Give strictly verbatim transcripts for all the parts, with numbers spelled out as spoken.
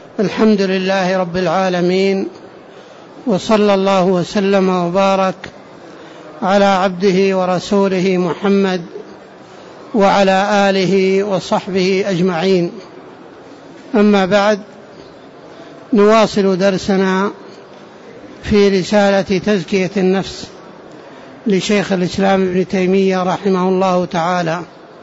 الحمد لله رب العالمين، وصلى الله وسلم وبارك على عبده ورسوله محمد وعلى آله وصحبه أجمعين. أما بعد، نواصل درسنا في رسالة تزكية النفس لشيخ الإسلام ابن تيمية رحمه الله تعالى.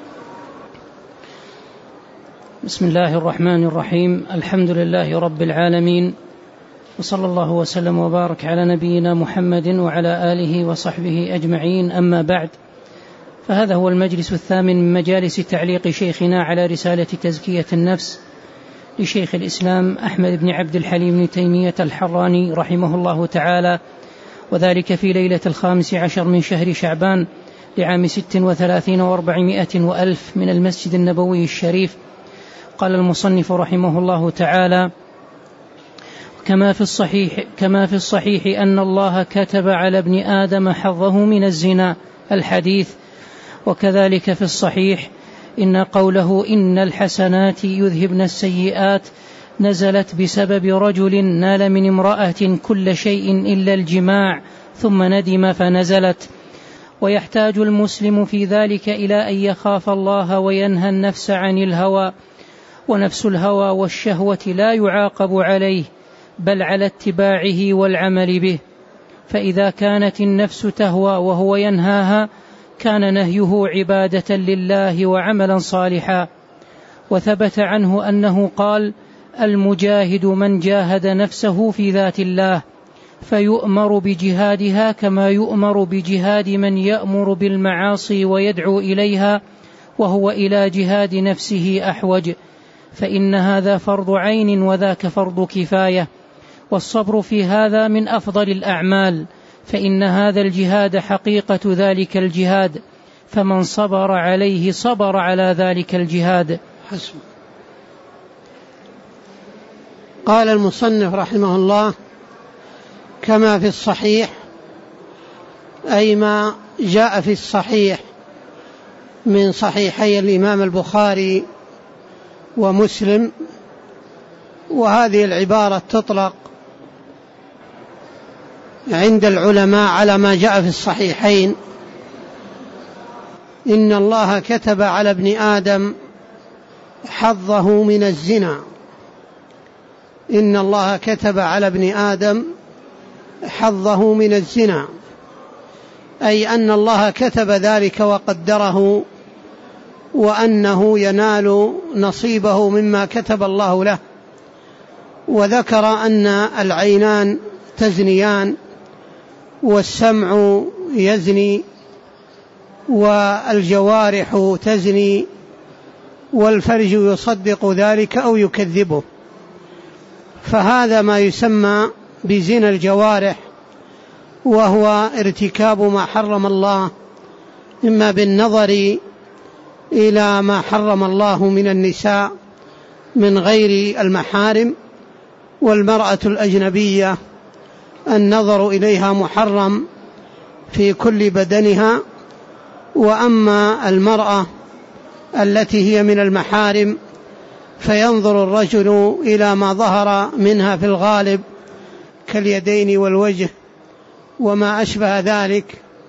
بسم الله الرحمن الرحيم. الحمد لله رب العالمين، وصلى الله وسلم وبارك على نبينا محمد وعلى آله وصحبه أجمعين. أما بعد، فهذا هو المجلس الثامن من مجالس تعليق شيخنا على رسالة تزكية النفس لشيخ الإسلام أحمد بن عبد الحليم بن تيمية الحراني رحمه الله تعالى، وذلك في ليلة الخامس عشر من شهر شعبان لعام ست وثلاثين وأربعمائة وألف من المسجد النبوي الشريف. قال المصنف رحمه الله تعالى: كما في الصحيح, كما في الصحيح أن الله كتب على ابن آدم حظه من الزنا، الحديث. وكذلك في الصحيح إن قوله إن الحسنات يذهبن السيئات نزلت بسبب رجل نال من امرأة كل شيء إلا الجماع ثم ندم فنزلت. ويحتاج المسلم في ذلك إلى أن يخاف الله وينهى النفس عن الهوى، ونفس الهوى والشهوة لا يعاقب عليه بل على اتباعه والعمل به، فإذا كانت النفس تهوى وهو ينهاها كان نهيه عبادة لله وعملا صالحا. وثبت عنه أنه قال: المجاهد من جاهد نفسه في ذات الله، فيؤمر بجهادها كما يؤمر بجهاد من يأمر بالمعاصي ويدعو إليها، وهو إلى جهاد نفسه أحوج، فإن هذا فرض عين وذاك فرض كفاية، والصبر في هذا من أفضل الأعمال، فإن هذا الجهاد حقيقة ذلك الجهاد، فمن صبر عليه صبر على ذلك الجهاد. حسن. قال المصنف رحمه الله: كما في الصحيح، أي ما جاء في الصحيح من صحيحي الإمام البخاري ومسلم. وهذه العبارة تطلق عند العلماء على ما جاء في الصحيحين: إن الله كتب على ابن آدم حظه من الزنا. إن الله كتب على ابن آدم حظه من الزنا، أي أن الله كتب ذلك وقدره، وأنه ينال نصيبه مما كتب الله له. وذكر أن العينان تزنيان، والسمع يزني، والجوارح تزني، والفرج يصدق ذلك أو يكذبه. فهذا ما يسمى بزنا الجوارح، وهو ارتكاب ما حرم الله، إما بالنظر إلى ما حرم الله من النساء من غير المحارم، والمرأة الأجنبية النظر إليها محرم في كل بدنها. وأما المرأة التي هي من المحارم فينظر الرجل إلى ما ظهر منها في الغالب كاليدين والوجه وما أشبه ذلك.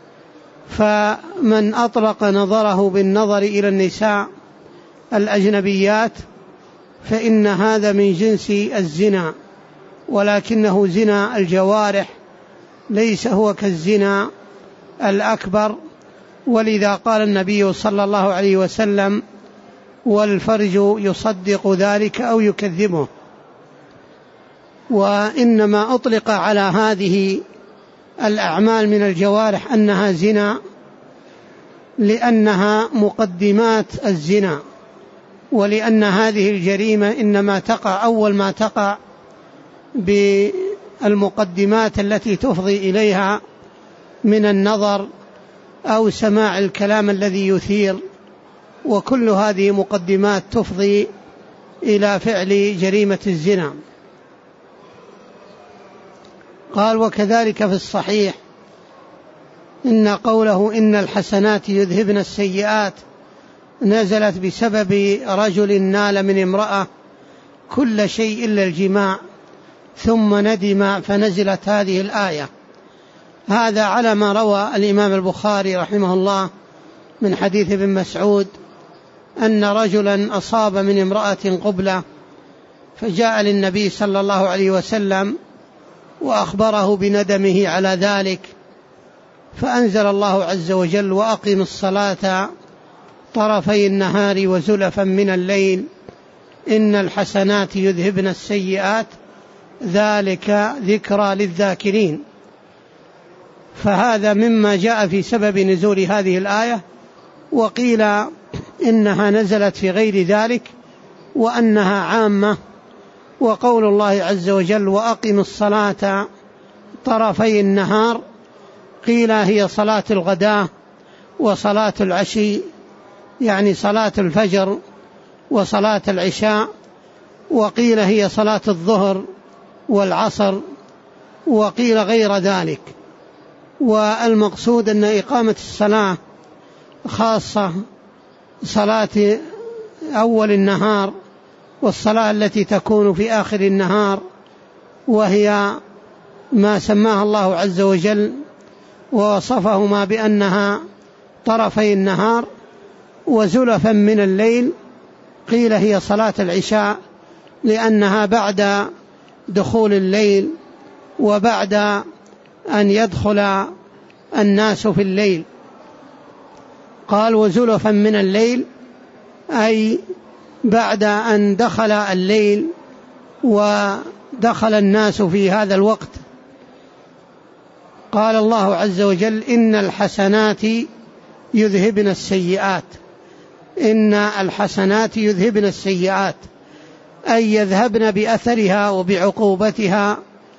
فمن أطلق نظره بالنظر إلى النساء الأجنبيات فإن هذا من جنس الزنا، ولكنه زنا الجوارح، ليس هو كالزنا الأكبر. ولذا قال النبي صلى الله عليه وسلم: والفرج يصدق ذلك أو يكذبه. وإنما أطلق على هذه الأعمال من الجوارح أنها زنا لأنها مقدمات الزنا، ولأن هذه الجريمة إنما تقع أول ما تقع بالمقدمات التي تفضي إليها من النظر أو سماع الكلام الذي يثير، وكل هذه مقدمات تفضي إلى فعل جريمة الزنا. قال: وكذلك في الصحيح إن قوله إن الحسنات يذهبن السيئات نزلت بسبب رجل نال من امرأة كل شيء إلا الجماع، ثم ندم فنزلت هذه الآية. هذا على ما روى الإمام البخاري رحمه الله من حديث ابن مسعود أن رجلا أصاب من امرأة قبلة، فجاء للنبي صلى الله عليه وسلم وأخبره بندمه على ذلك، فأنزل الله عز وجل: وأقم الصلاة طرفي النهار وزلفا من الليل إن الحسنات يذهبن السيئات ذلك ذكرى للذاكرين. فهذا مما جاء في سبب نزول هذه الآية، وقيل إنها نزلت في غير ذلك وأنها عامة. وقول الله عز وجل: وأقم الصلاة طرفي النهار، قيل هي صلاة الغداء وصلاة العشي، يعني صلاة الفجر وصلاة العشاء، وقيل هي صلاة الظهر والعصر، وقيل غير ذلك. والمقصود أن إقامة الصلاة خاصة صلاة أول النهار والصلاة التي تكون في آخر النهار، وهي ما سماها الله عز وجل ووصفهما بأنها طرفي النهار وزلفا من الليل، قيل هي صلاة العشاء لأنها بعد دخول الليل وبعد أن يدخل الناس في الليل. قال: وزلفا من الليل، أي بعد أن دخل الليل ودخل الناس في هذا الوقت. قال الله عز وجل: إن الحسنات يذهبن السيئات. إن الحسنات يذهبن السيئات، أي يذهبن بأثرها وبعقوبتها،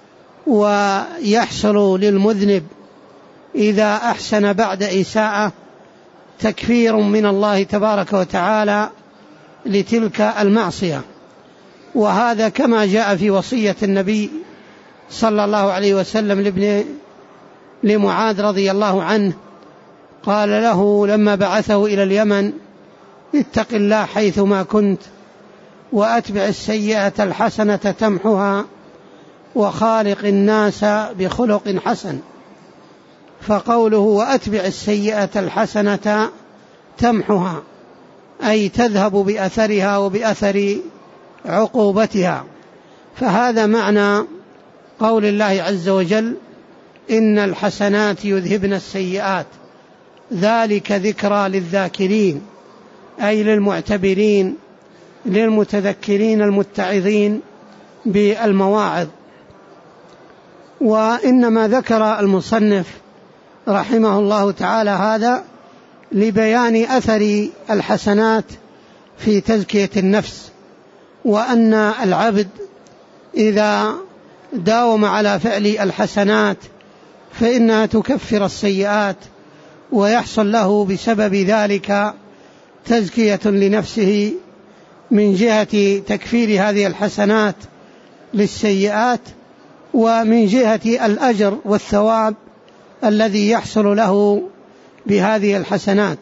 ويحصل للمذنب إذا أحسن بعد إساءة تكفير من الله تبارك وتعالى لتلك المعصية. وهذا كما جاء في وصية النبي صلى الله عليه وسلم لابن لمعاذ رضي الله عنه، قال له لما بعثه إلى اليمن: اتق الله حيثما كنت وأتبع السيئة الحسنة تمحها وخالق الناس بخلق حسن. فقوله وأتبع السيئة الحسنة تمحها، أي تذهب بأثرها وبأثر عقوبتها. فهذا معنى قول الله عز وجل: إن الحسنات يذهبن السيئات ذلك ذكرى للذاكرين، أي للمعتبرين للمتذكرين المتعظين بالمواعظ. وإنما ذكر المصنف رحمه الله تعالى هذا لبيان أثر الحسنات في تزكية النفس، وأن العبد إذا داوم على فعل الحسنات فإنها تكفر السيئات، ويحصل له بسبب ذلك تزكية لنفسه من جهة تكفير هذه الحسنات للسيئات، ومن جهة الأجر والثواب الذي يحصل له بهذه الحسنات.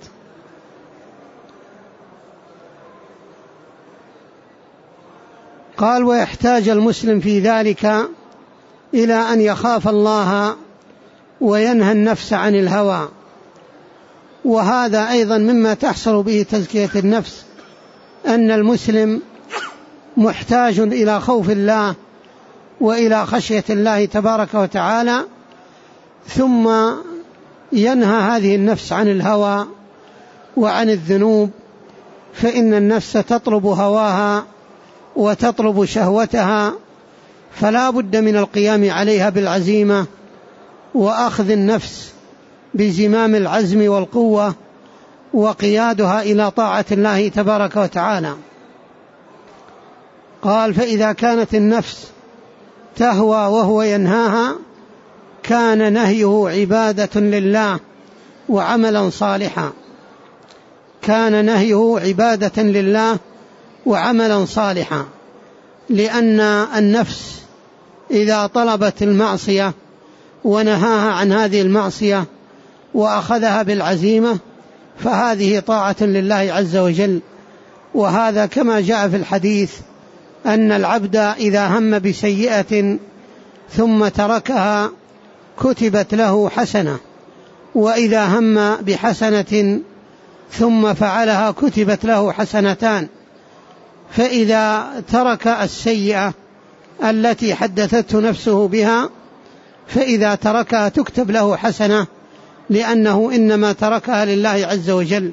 قال: ويحتاج المسلم في ذلك إلى أن يخاف الله وينهى النفس عن الهوى. وهذا أيضا مما تحصل به تزكية النفس، أن المسلم محتاج إلى خوف الله وإلى خشية الله تبارك وتعالى، ثم ينهى هذه النفس عن الهوى وعن الذنوب، فإن النفس تطلب هواها وتطلب شهوتها، فلا بد من القيام عليها بالعزيمة وأخذ النفس بزمام العزم والقوة وقيادها إلى طاعة الله تبارك وتعالى. قال: فإذا كانت النفس تهوى وهو ينهاها كان نهيه عبادة لله وعملا صالحا. كان نهيه عبادة لله وعملا صالحا، لأن النفس إذا طلبت المعصية ونهاها عن هذه المعصية وأخذها بالعزيمة فهذه طاعة لله عز وجل. وهذا كما جاء في الحديث أن العبد إذا هم بسيئة ثم تركها كتبت له حسنة، وإذا هم بحسنة ثم فعلها كتبت له حسنتان. فإذا ترك السيئة التي حدثته نفسه بها فإذا تركها تكتب له حسنة، لأنه إنما تركها لله عز وجل.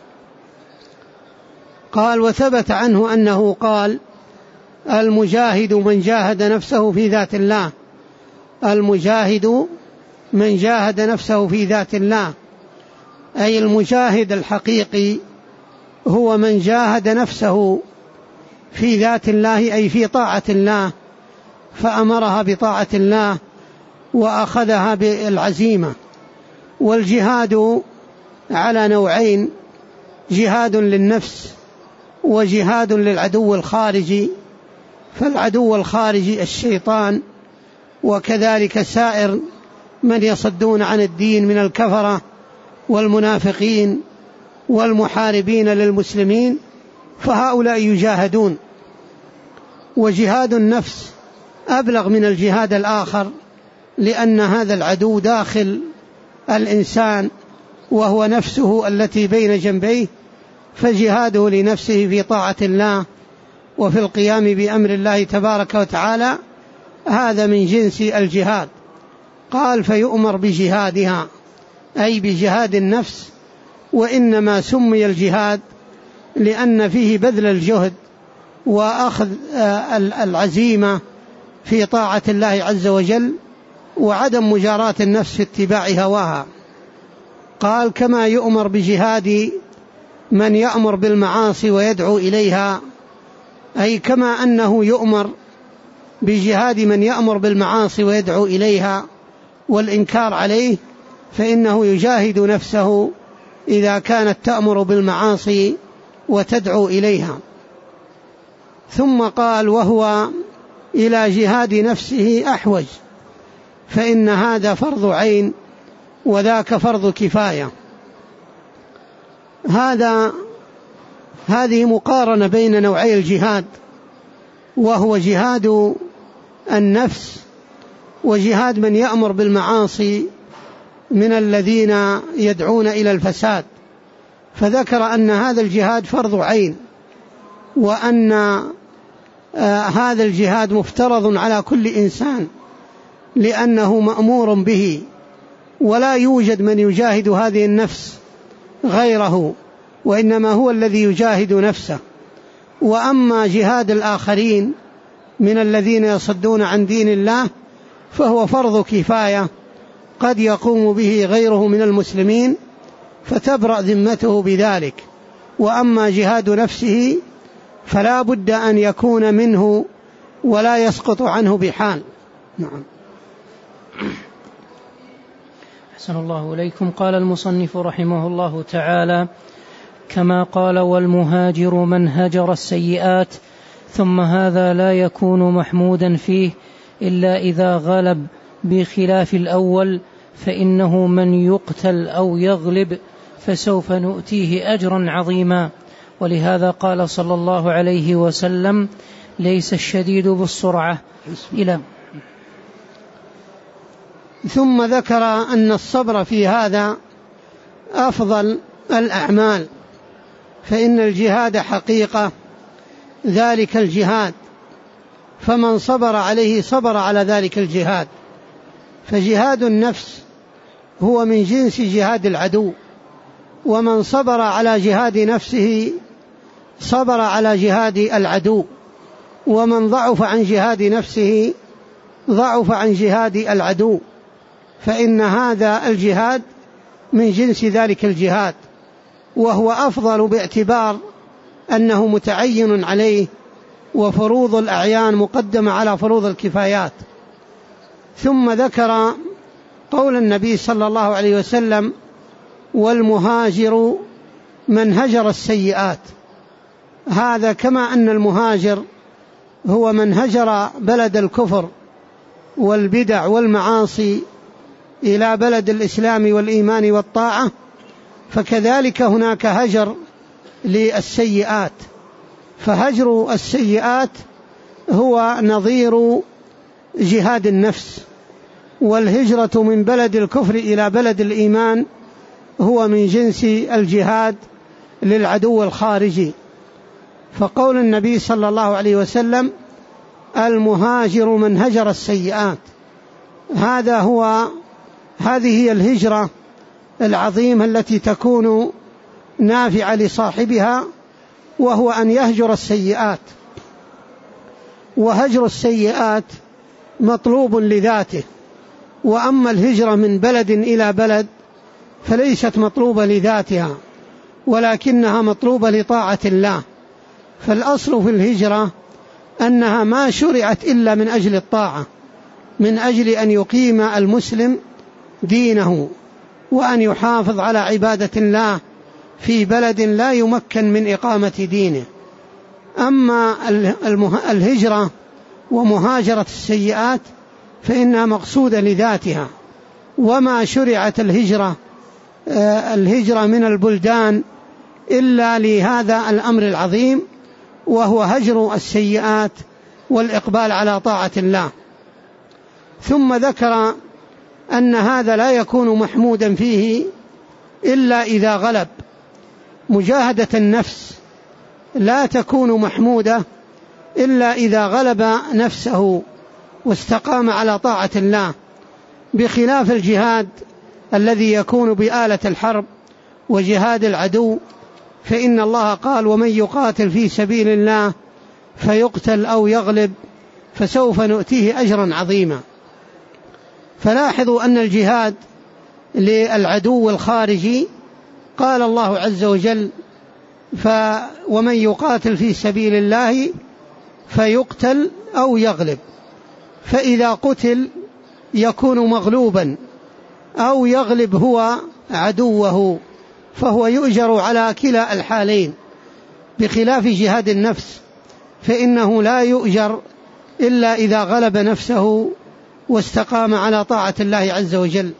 قال: وثبت عنه أنه قال: المجاهد من جاهد نفسه في ذات الله. المجاهد من جاهد نفسه في ذات الله، أي المجاهد الحقيقي هو من جاهد نفسه في ذات الله، أي في طاعة الله، فأمرها بطاعة الله وأخذها بالعزيمة. والجهاد على نوعين: جهاد للنفس وجهاد للعدو الخارجي. فالعدو الخارجي الشيطان، وكذلك سائر من يصدون عن الدين من الكفرة والمنافقين والمحاربين للمسلمين، فهؤلاء يجاهدون. وجهاد النفس أبلغ من الجهاد الآخر، لأن هذا العدو داخل الإنسان وهو نفسه التي بين جنبيه، فجهاده لنفسه في طاعة الله وفي القيام بأمر الله تبارك وتعالى هذا من جنس الجهاد. قال: فيؤمر بجهادها، أي بجهاد النفس. وإنما سمي الجهاد لأن فيه بذل الجهد وأخذ العزيمة في طاعة الله عز وجل، وعدم مجاراة النفس في اتباع هواها. قال: كما يؤمر بجهاد من يأمر بالمعاصي ويدعو إليها، أي كما أنه يؤمر بجهاد من يأمر بالمعاصي ويدعو إليها والإنكار عليه، فإنه يجاهد نفسه إذا كانت تأمر بالمعاصي وتدعو إليها. ثم قال: وهو إلى جهاد نفسه أحوج، فإن هذا فرض عين وذاك فرض كفاية. هذا هذه مقارنة بين نوعي الجهاد، وهو جهاد النفس وجهاد من يأمر بالمعاصي من الذين يدعون إلى الفساد. فذكر أن هذا الجهاد فرض عين، وأن آه هذا الجهاد مفترض على كل إنسان لأنه مأمور به، ولا يوجد من يجاهد هذه النفس غيره، وإنما هو الذي يجاهد نفسه. وأما جهاد الآخرين من الذين يصدون عن دين الله فهو فرض كفاية قد يقوم به غيره من المسلمين فتبرأ ذمته بذلك. وأما جهاد نفسه فلا بد أن يكون منه ولا يسقط عنه بحال. نعم. أحسن الله إليكم. قال المصنف رحمه الله تعالى: كما قال: والمهاجر من هجر السيئات. ثم هذا لا يكون محمودا فيه إلا إذا غلب، بخلاف الأول فإنه من يقتل أو يغلب فسوف نؤتيه أجرا عظيما. ولهذا قال صلى الله عليه وسلم: ليس الشديد بالسرعة. إلى ثم ذكر أن الصبر في هذا أفضل الأعمال، فإن الجهاد حقيقة ذلك الجهاد، فمن صبر عليه صبر على ذلك الجهاد. فجهاد النفس هو من جنس جهاد العدو، ومن صبر على جهاد نفسه صبر على جهاد العدو، ومن ضعف عن جهاد نفسه ضعف عن جهاد العدو، فإن هذا الجهاد من جنس ذلك الجهاد، وهو أفضل باعتبار أنه متعين عليه، وفروض الأعيان مقدمة على فروض الكفايات. ثم ذكر قول النبي صلى الله عليه وسلم: والمهاجر من هجر السيئات. هذا كما أن المهاجر هو من هجر بلد الكفر والبدع والمعاصي إلى بلد الإسلام والإيمان والطاعة، فكذلك هناك هجر للسيئات. فهجر السيئات هو نظير جهاد النفس، والهجرة من بلد الكفر إلى بلد الإيمان هو من جنس الجهاد للعدو الخارجي. فقول النبي صلى الله عليه وسلم المهاجر من هجر السيئات، هذا هو هذه هي الهجرة العظيمة التي تكون نافعة لصاحبها، وهو أن يهجر السيئات. وهجر السيئات مطلوب لذاته، وأما الهجرة من بلد إلى بلد فليست مطلوبة لذاتها، ولكنها مطلوبة لطاعة الله. فالأصل في الهجرة أنها ما شرعت إلا من أجل الطاعة، من أجل أن يقيم المسلم دينه وأن يحافظ على عبادة الله في بلد لا يمكن من إقامة دينه. أما الهجرة ومهاجرة السيئات فإنها مقصودة لذاتها، وما شرعت الهجرة الهجرة من البلدان إلا لهذا الأمر العظيم، وهو هجر السيئات والإقبال على طاعة الله. ثم ذكر أن هذا لا يكون محمودا فيه إلا إذا غلب. مجاهدة النفس لا تكون محمودة إلا إذا غلب نفسه واستقام على طاعة الله، بخلاف الجهاد الذي يكون بآلة الحرب وجهاد العدو، فإن الله قال ومن يقاتل في سبيل الله فيقتل أو يغلب فسوف نؤتيه أجرا عظيما. فلاحظوا أن الجهاد للعدو الخارجي قال الله عز وجل ومن يقاتل في سبيل الله فيقتل أو يغلب، فإذا قتل يكون مغلوبا أو يغلب هو عدوه، فهو يؤجر على كلا الحالين، بخلاف جهاد النفس فإنه لا يؤجر إلا إذا غلب نفسه واستقام على طاعة الله عز وجل.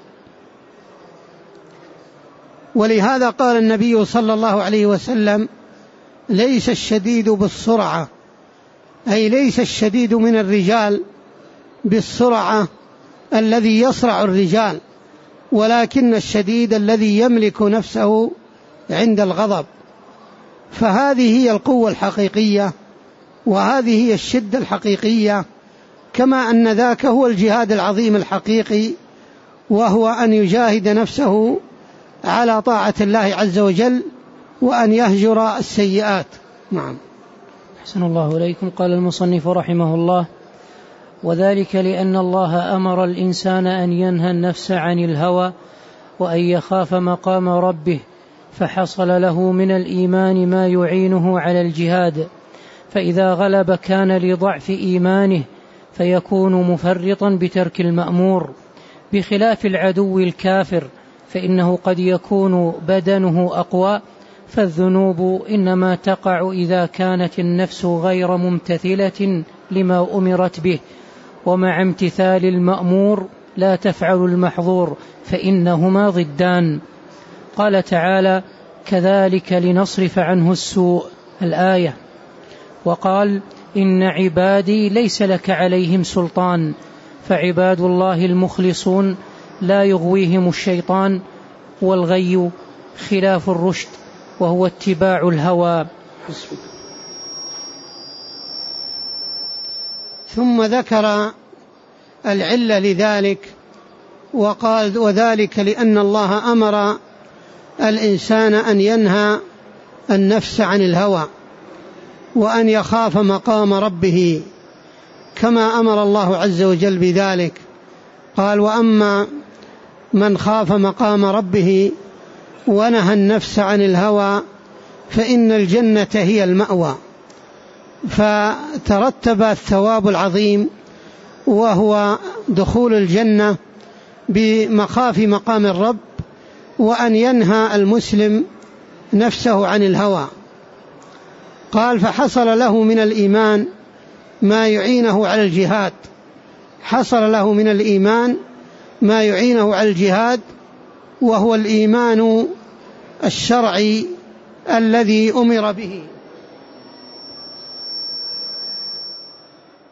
ولهذا قال النبي صلى الله عليه وسلم ليس الشديد بالسرعة، أي ليس الشديد من الرجال بالسرعة الذي يصرع الرجال، ولكن الشديد الذي يملك نفسه عند الغضب. فهذه هي القوة الحقيقية، وهذه هي الشدة الحقيقية، كما أن ذاك هو الجهاد العظيم الحقيقي، وهو أن يجاهد نفسه على طاعة الله عز وجل وأن يهجر السيئات. نعم. أحسن الله إليكم. قال المصنف رحمه الله وذلك لأن الله أمر الإنسان أن ينهى النفس عن الهوى وأن يخاف مقام ربه، فحصل له من الإيمان ما يعينه على الجهاد، فإذا غلب كان لضعف إيمانه فيكون مفرطا بترك المأمور، بخلاف العدو الكافر فإنه قد يكون بدنه أقوى، فالذنوب إنما تقع إذا كانت النفس غير ممتثلة لما أمرت به، ومع امتثال المأمور لا تفعل المحظور، فإنهما ضدان. قال تعالى كذلك لنصرف عنه السوء الآية. وقال إن عبادي ليس لك عليهم سلطان، فعباد الله المخلصون لا يغويهم الشيطان، والغي خلاف الرشد وهو اتباع الهوى. ثم ذكر العلة لذلك وقال وذلك لأن الله أمر الإنسان أن ينهى النفس عن الهوى وأن يخاف مقام ربه، كما أمر الله عز وجل بذلك. قال وأما من خاف مقام ربه ونهى النفس عن الهوى فإن الجنة هي المأوى. فترتب الثواب العظيم وهو دخول الجنة بمخاف مقام الرب، وأن ينهى المسلم نفسه عن الهوى. قال فحصل له من الإيمان ما يعينه على الجهاد، حصل له من الإيمان ما يعينه على الجهاد، وهو الإيمان الشرعي الذي أمر به.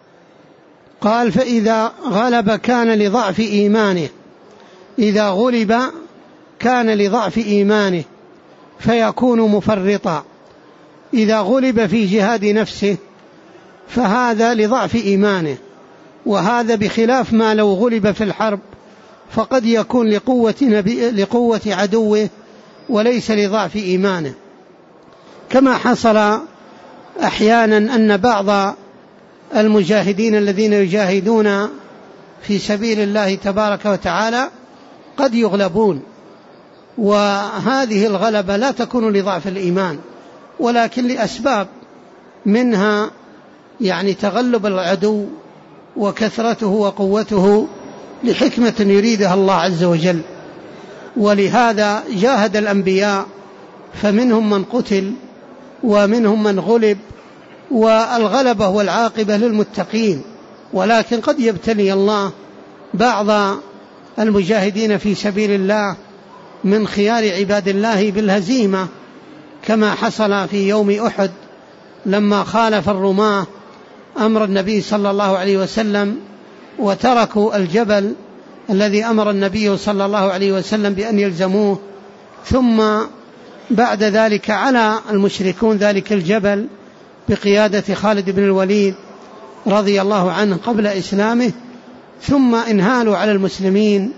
قال فإذا غلب كان لضعف إيمانه، إذا غلب كان لضعف إيمانه فيكون مفرطا. إذا غلب في جهاد نفسه فهذا لضعف إيمانه، وهذا بخلاف ما لو غلب في الحرب فقد يكون لقوة, نبي لقوة عدوه وليس لضعف إيمانه، كما حصل أحيانا أن بعض المجاهدين الذين يجاهدون في سبيل الله تبارك وتعالى قد يغلبون، وهذه الغلبة لا تكون لضعف الإيمان ولكن لأسباب، منها يعني تغلب العدو وكثرته وقوته لحكمة يريدها الله عز وجل. ولهذا جاهد الأنبياء فمنهم من قتل ومنهم من غلب، والغلبة والعاقبة للمتقين، ولكن قد يبتلي الله بعض المجاهدين في سبيل الله من خيار عباد الله بالهزيمة، كما حصل في يوم أحد لما خالف الرماة أمر النبي صلى الله عليه وسلم وتركوا الجبل الذي أمر النبي صلى الله عليه وسلم بأن يلزموه، ثم بعد ذلك على المشركون ذلك الجبل بقيادة خالد بن الوليد رضي الله عنه قبل إسلامه، ثم انهالوا على المسلمين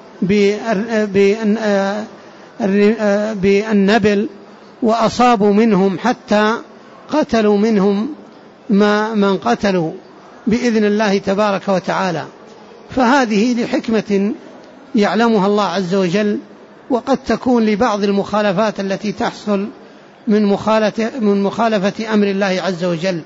بالنبل وأصابوا منهم حتى قتلوا منهم ما من قتلوا بإذن الله تبارك وتعالى. فهذه لحكمة يعلمها الله عز وجل، وقد تكون لبعض المخالفات التي تحصل من مخالفة, من مخالفة أمر الله عز وجل.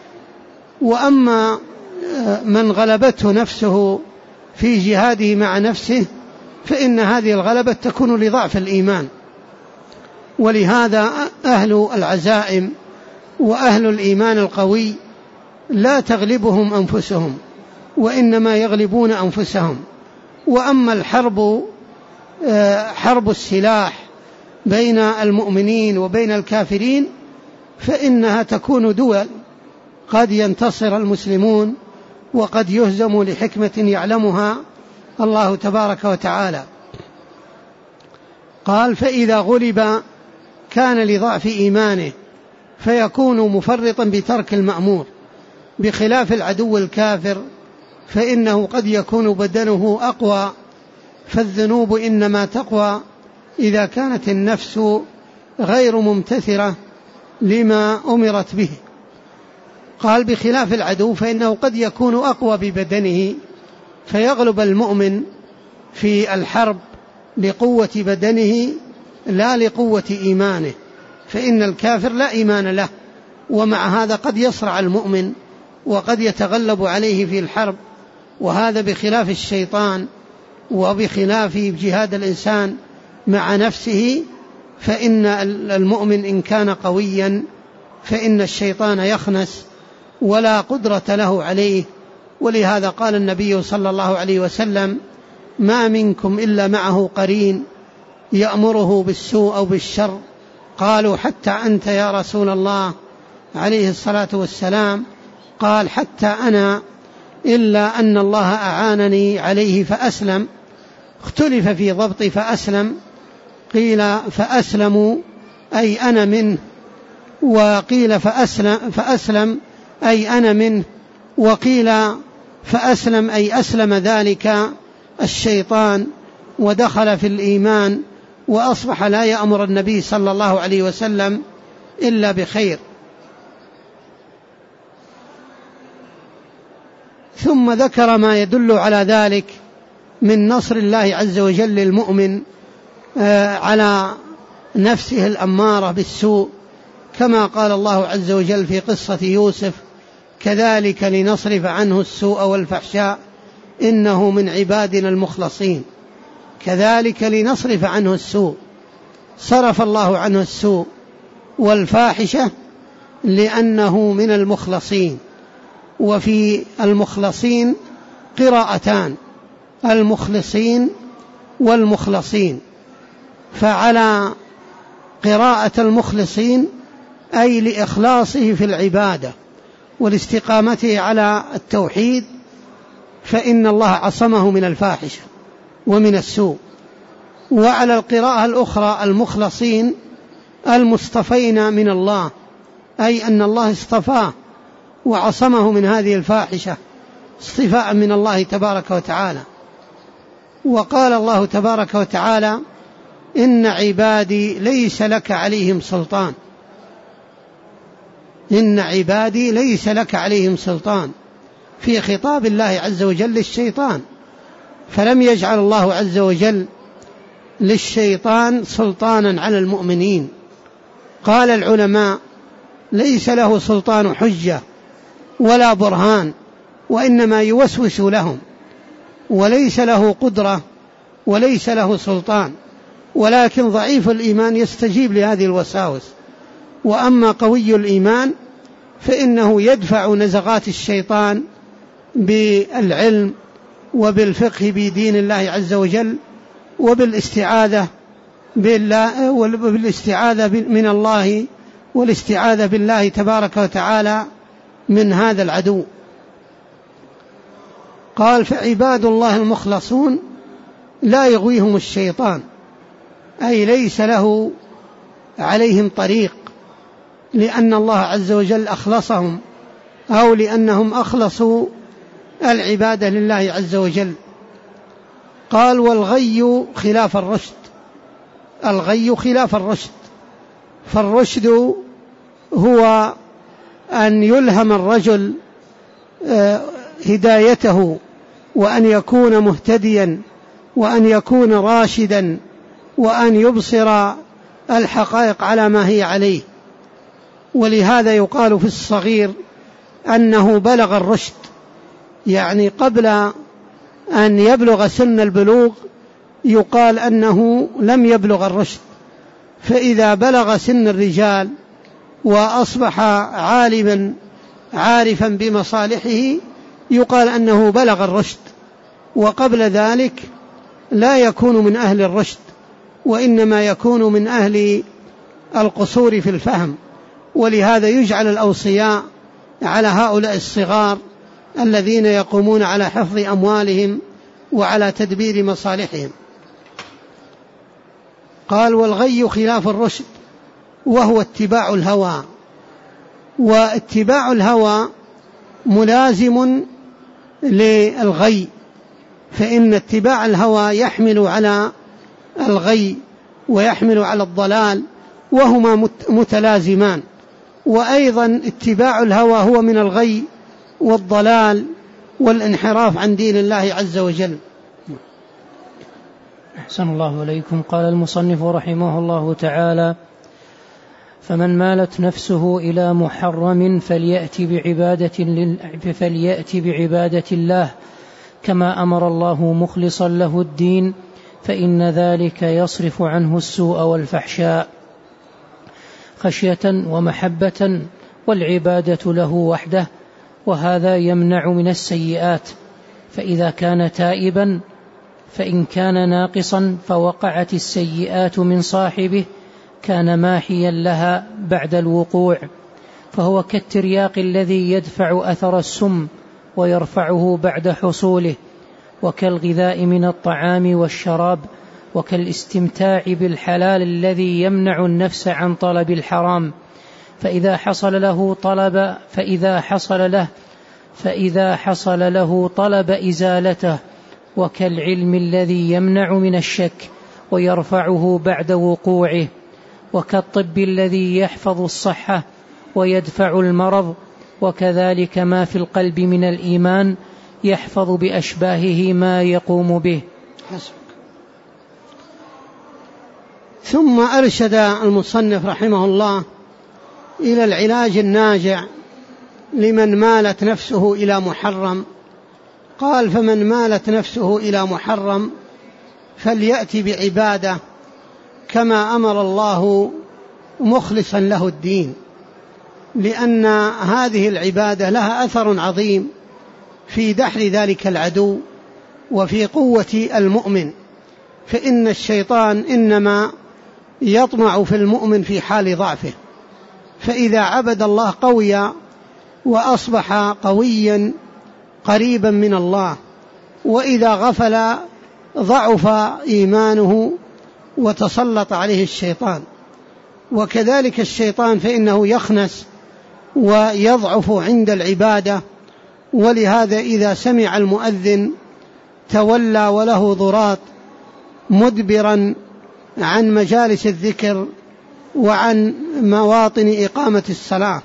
وأما من غلبته نفسه في جهاده مع نفسه فإن هذه الغلبة تكون لضعف الإيمان، ولهذا أهل العزائم وأهل الإيمان القوي لا تغلبهم أنفسهم وإنما يغلبون أنفسهم. وأما الحرب حرب السلاح بين المؤمنين وبين الكافرين فإنها تكون دول، قد ينتصر المسلمون وقد يهزموا لحكمة يعلمها الله تبارك وتعالى. قال فإذا غلب كان لضعف إيمانه فيكون مفرطا بترك المأمور، بخلاف العدو الكافر فإنه قد يكون بدنه أقوى، فالذنوب إنما تقوى إذا كانت النفس غير ممتثرة لما أمرت به. قال بخلاف العدو فإنه قد يكون أقوى ببدنه فيغلب المؤمن في الحرب لقوة بدنه لا لقوة إيمانه، فإن الكافر لا إيمان له، ومع هذا قد يصرع المؤمن وقد يتغلب عليه في الحرب، وهذا بخلاف الشيطان وبخلاف جهاد الإنسان مع نفسه، فإن المؤمن إن كان قويا فإن الشيطان يخنس ولا قدرة له عليه. ولهذا قال النبي صلى الله عليه وسلم ما منكم إلا معه قرين يأمره بالسوء أو بالشر، قالوا حتى أنت يا رسول الله عليه الصلاة والسلام، قال حتى أنا إلا أن الله أعانني عليه فأسلم. اختلف في ضبط فأسلم، قيل فأسلموا أي أنا منه، وقيل فأسلم, فأسلم أي أنا منه، وقيل فأسلم أي أسلم ذلك الشيطان ودخل في الإيمان وأصبح لا يأمر النبي صلى الله عليه وسلم إلا بخير. ثم ذكر ما يدل على ذلك من نصر الله عز وجل للمؤمن على نفسه الأمارة بالسوء، كما قال الله عز وجل في قصة يوسف كذلك لنصرف عنه السوء والفحشاء إنه من عبادنا المخلصين. كذلك لنصرف عنه السوء، صرف الله عنه السوء والفاحشة لأنه من المخلصين. وفي المخلصين قراءتان، المخلصين والمخلصين، فعلى قراءة المخلصين أي لإخلاصه في العبادة والاستقامته على التوحيد فإن الله عصمه من الفاحشة ومن السوء. وعلى القراءة الأخرى المخلصين المصطفين من الله، أي أن الله اصطفاه وعصمه من هذه الفاحشة اصطفاء من الله تبارك وتعالى. وقال الله تبارك وتعالى: إن عبادي ليس لك عليهم سلطان. إن عبادي ليس لك عليهم سلطان، في خطاب الله عز وجل للشيطان، فلم يجعل الله عز وجل للشيطان سلطانا على المؤمنين. قال العلماء: ليس له سلطان حجة ولا برهان، وإنما يوسوس لهم، وليس له قدرة وليس له سلطان، ولكن ضعيف الإيمان يستجيب لهذه الوساوس. وأما قوي الإيمان فإنه يدفع نزغات الشيطان بالعلم وبالفقه بدين الله عز وجل، وبالاستعاذة بالله وبالاستعاذة من الله والاستعاذة بالله تبارك وتعالى من هذا العدو. قال: فعباد الله المخلصون لا يغويهم الشيطان، أي ليس له عليهم طريق، لأن الله عز وجل أخلصهم، أو لأنهم أخلصوا العبادة لله عز وجل. قال: والغي خلاف الرشد. الغي خلاف الرشد، فالرشد هو أن يلهم الرجل هدايته، وأن يكون مهتديا، وأن يكون راشدا، وأن يبصر الحقائق على ما هي عليه. ولهذا يقال في الصغير أنه بلغ الرشد، يعني قبل أن يبلغ سن البلوغ يقال أنه لم يبلغ الرشد. فإذا بلغ سن الرجال وأصبح عالما عارفا بمصالحه يقال أنه بلغ الرشد، وقبل ذلك لا يكون من أهل الرشد، وإنما يكون من أهل القصور في الفهم. ولهذا يجعل الأوصياء على هؤلاء الصغار الذين يقومون على حفظ أموالهم وعلى تدبير مصالحهم. قال: والغي خلاف الرشد، وهو اتباع الهوى. واتباع الهوى ملازم للغي، فإن اتباع الهوى يحمل على الغي ويحمل على الضلال، وهما متلازمان. وأيضا اتباع الهوى هو من الغي والضلال والانحراف عن دين الله عز وجل. أحسن الله إليكم. قال المصنف رحمه الله تعالى: فمن مالت نفسه إلى محرم فليأتي بعبادة, فليأتي بعبادة الله كما أمر الله مخلصا له الدين، فإن ذلك يصرف عنه السوء والفحشاء خشية ومحبة، والعبادة له وحده، وهذا يمنع من السيئات. فإذا كان تائبا، فإن كان ناقصا فوقعت السيئات من صاحبه كان ماحيا لها بعد الوقوع، فهو كالترياق الذي يدفع أثر السم ويرفعه بعد حصوله، وكالغذاء من الطعام والشراب، وكالاستمتاع بالحلال الذي يمنع النفس عن طلب الحرام. فإذا حصل له طلب فإذا حصل له فإذا حصل له طلب إزالته، وكالعلم الذي يمنع من الشك ويرفعه بعد وقوعه، وكالطب الذي يحفظ الصحة ويدفع المرض، وكذلك ما في القلب من الإيمان يحفظ بأشباهه ما يقوم به. حسبك. ثم أرشد المصنف رحمه الله إلى العلاج الناجع لمن مالت نفسه إلى محرم. قال: فمن مالت نفسه إلى محرم فليأتي بعبادة كما أمر الله مخلصا له الدين، لأن هذه العبادة لها أثر عظيم في دحر ذلك العدو وفي قوة المؤمن. فإن الشيطان إنما يطمع في المؤمن في حال ضعفه، فإذا عبد الله قويا وأصبح قويا قريبا من الله وإذا غفل ضعف إيمانه وتسلط عليه الشيطان. وكذلك الشيطان فإنه يخنس ويضعف عند العبادة، ولهذا إذا سمع المؤذن تولى وله ضراط مدبرا عن مجالس الذكر وعن مواطن إقامة الصلاة.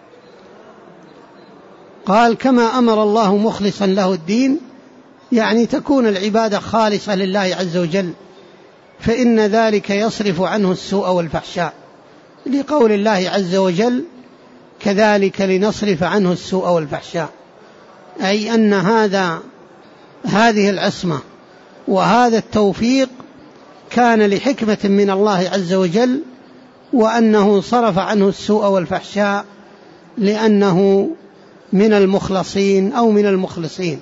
قال كما أمر الله مخلصا له الدين، يعني تكون العبادة خالصة لله عز وجل، فإن ذلك يصرف عنه السوء والفحشاء، لقول الله عز وجل كذلك لنصرف عنه السوء والفحشاء، أي أن هذا هذه العصمة وهذا التوفيق كان لحكمة من الله عز وجل، وأنه صرف عنه السوء والفحشاء لأنه من المخلصين أو من المخلصين.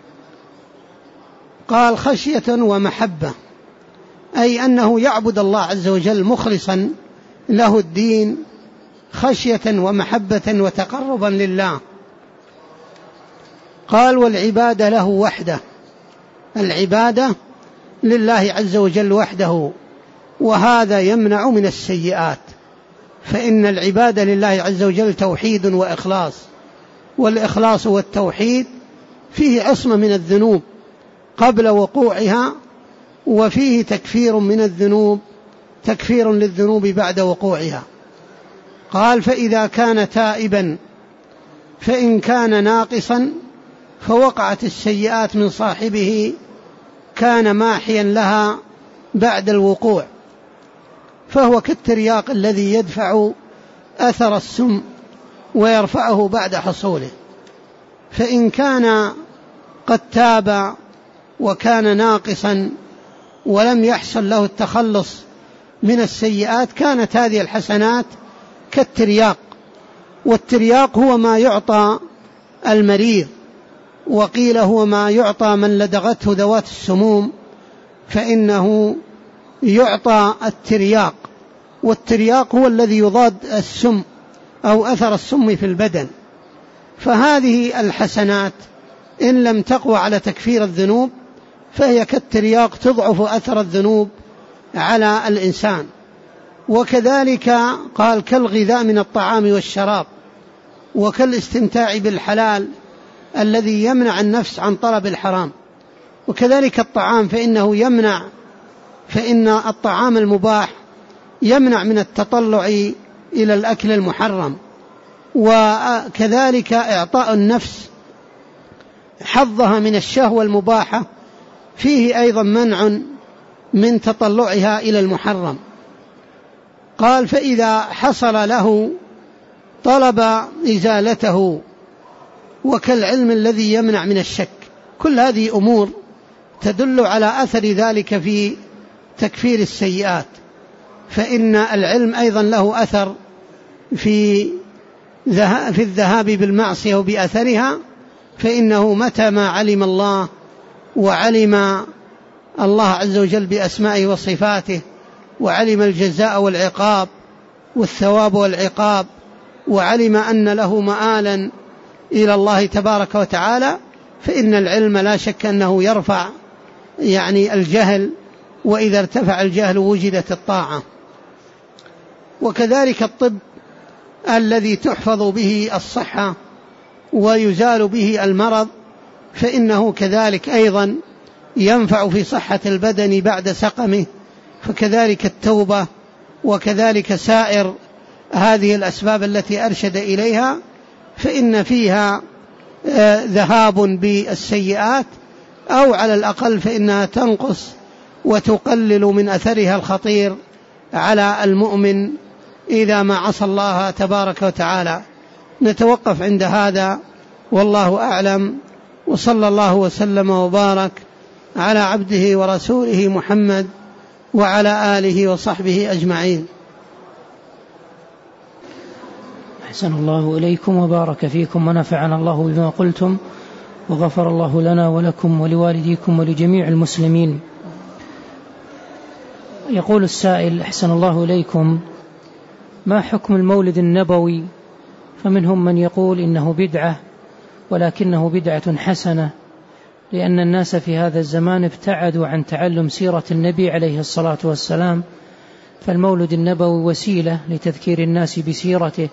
قال خشية ومحبة، أي أنه يعبد الله عز وجل مخلصا له الدين خشية ومحبة وتقربا لله. قال والعبادة له وحده، العبادة لله عز وجل وحده، وهذا يمنع من السيئات، فإن العبادة لله عز وجل توحيد وإخلاص، والإخلاص والتوحيد فيه عصمة من الذنوب قبل وقوعها، وفيه تكفير من الذنوب تكفير للذنوب بعد وقوعها. قال فإذا كان تائبا، فإن كان ناقصا فوقعت السيئات من صاحبه كان ماحيا لها بعد الوقوع، فهو كالترياق الذي يدفع أثر السم ويرفعه بعد حصوله. فإن كان قد تاب وكان ناقصا ولم يحصل له التخلص من السيئات كانت هذه الحسنات كالترياق، والترياق هو ما يعطى المريض، وقيل هو ما يعطى من لدغته ذوات السموم، فإنه يعطى الترياق، والترياق هو الذي يضاد السم أو أثر السم في البدن. فهذه الحسنات إن لم تقوى على تكفير الذنوب فهي كالترياق تضعف أثر الذنوب على الإنسان. وكذلك قال كالغذاء من الطعام والشراب، وكالاستمتاع بالحلال الذي يمنع النفس عن طلب الحرام. وكذلك الطعام فإنه يمنع فإن الطعام المباح يمنع من التطلع إلى الأكل المحرم. وكذلك إعطاء النفس حظها من الشهوة المباحة فيه أيضا منع من تطلعها إلى المحرم. قال فإذا حصل له طلب إزالته، وكالعلم الذي يمنع من الشك. كل هذه أمور تدل على أثر ذلك في تكفير السيئات، فإن العلم أيضا له أثر في في الذهاب بالمعصية وبأثرها، فإنه متى ما علم الله وعلم الله عز وجل بأسمائه وصفاته، وعلم الجزاء والعقاب والثواب والعقاب، وعلم أن له مآلا إلى الله تبارك وتعالى، فإن العلم لا شك أنه يرفع يعني الجهل، وإذا ارتفع الجهل وجدت الطاعة. وكذلك الطب الذي تحفظ به الصحة ويزال به المرض، فإنه كذلك أيضا ينفع في صحة البدن بعد سقمه. فكذلك التوبة، وكذلك سائر هذه الأسباب التي أرشد إليها، فإن فيها ذهاب بالسيئات، أو على الأقل فإنها تنقص وتقلل من أثرها الخطير على المؤمن إذا ما عصى الله تبارك وتعالى. نتوقف عند هذا والله أعلم، وصلى الله وسلم وبارك على عبده ورسوله محمد وعلى آله وصحبه أجمعين. أحسن الله إليكم وبارك فيكم ونفعنا الله بما قلتم، وغفر الله لنا ولكم ولوالديكم ولجميع المسلمين. يقول السائل أحسن الله إليكم: ما حكم المولد النبوي؟ فمنهم من يقول إنه بدعة ولكنه بدعة حسنة، لأن الناس في هذا الزمان ابتعدوا عن تعلم سيرة النبي عليه الصلاة والسلام، فالمولد النبوي وسيلة لتذكير الناس بسيرته.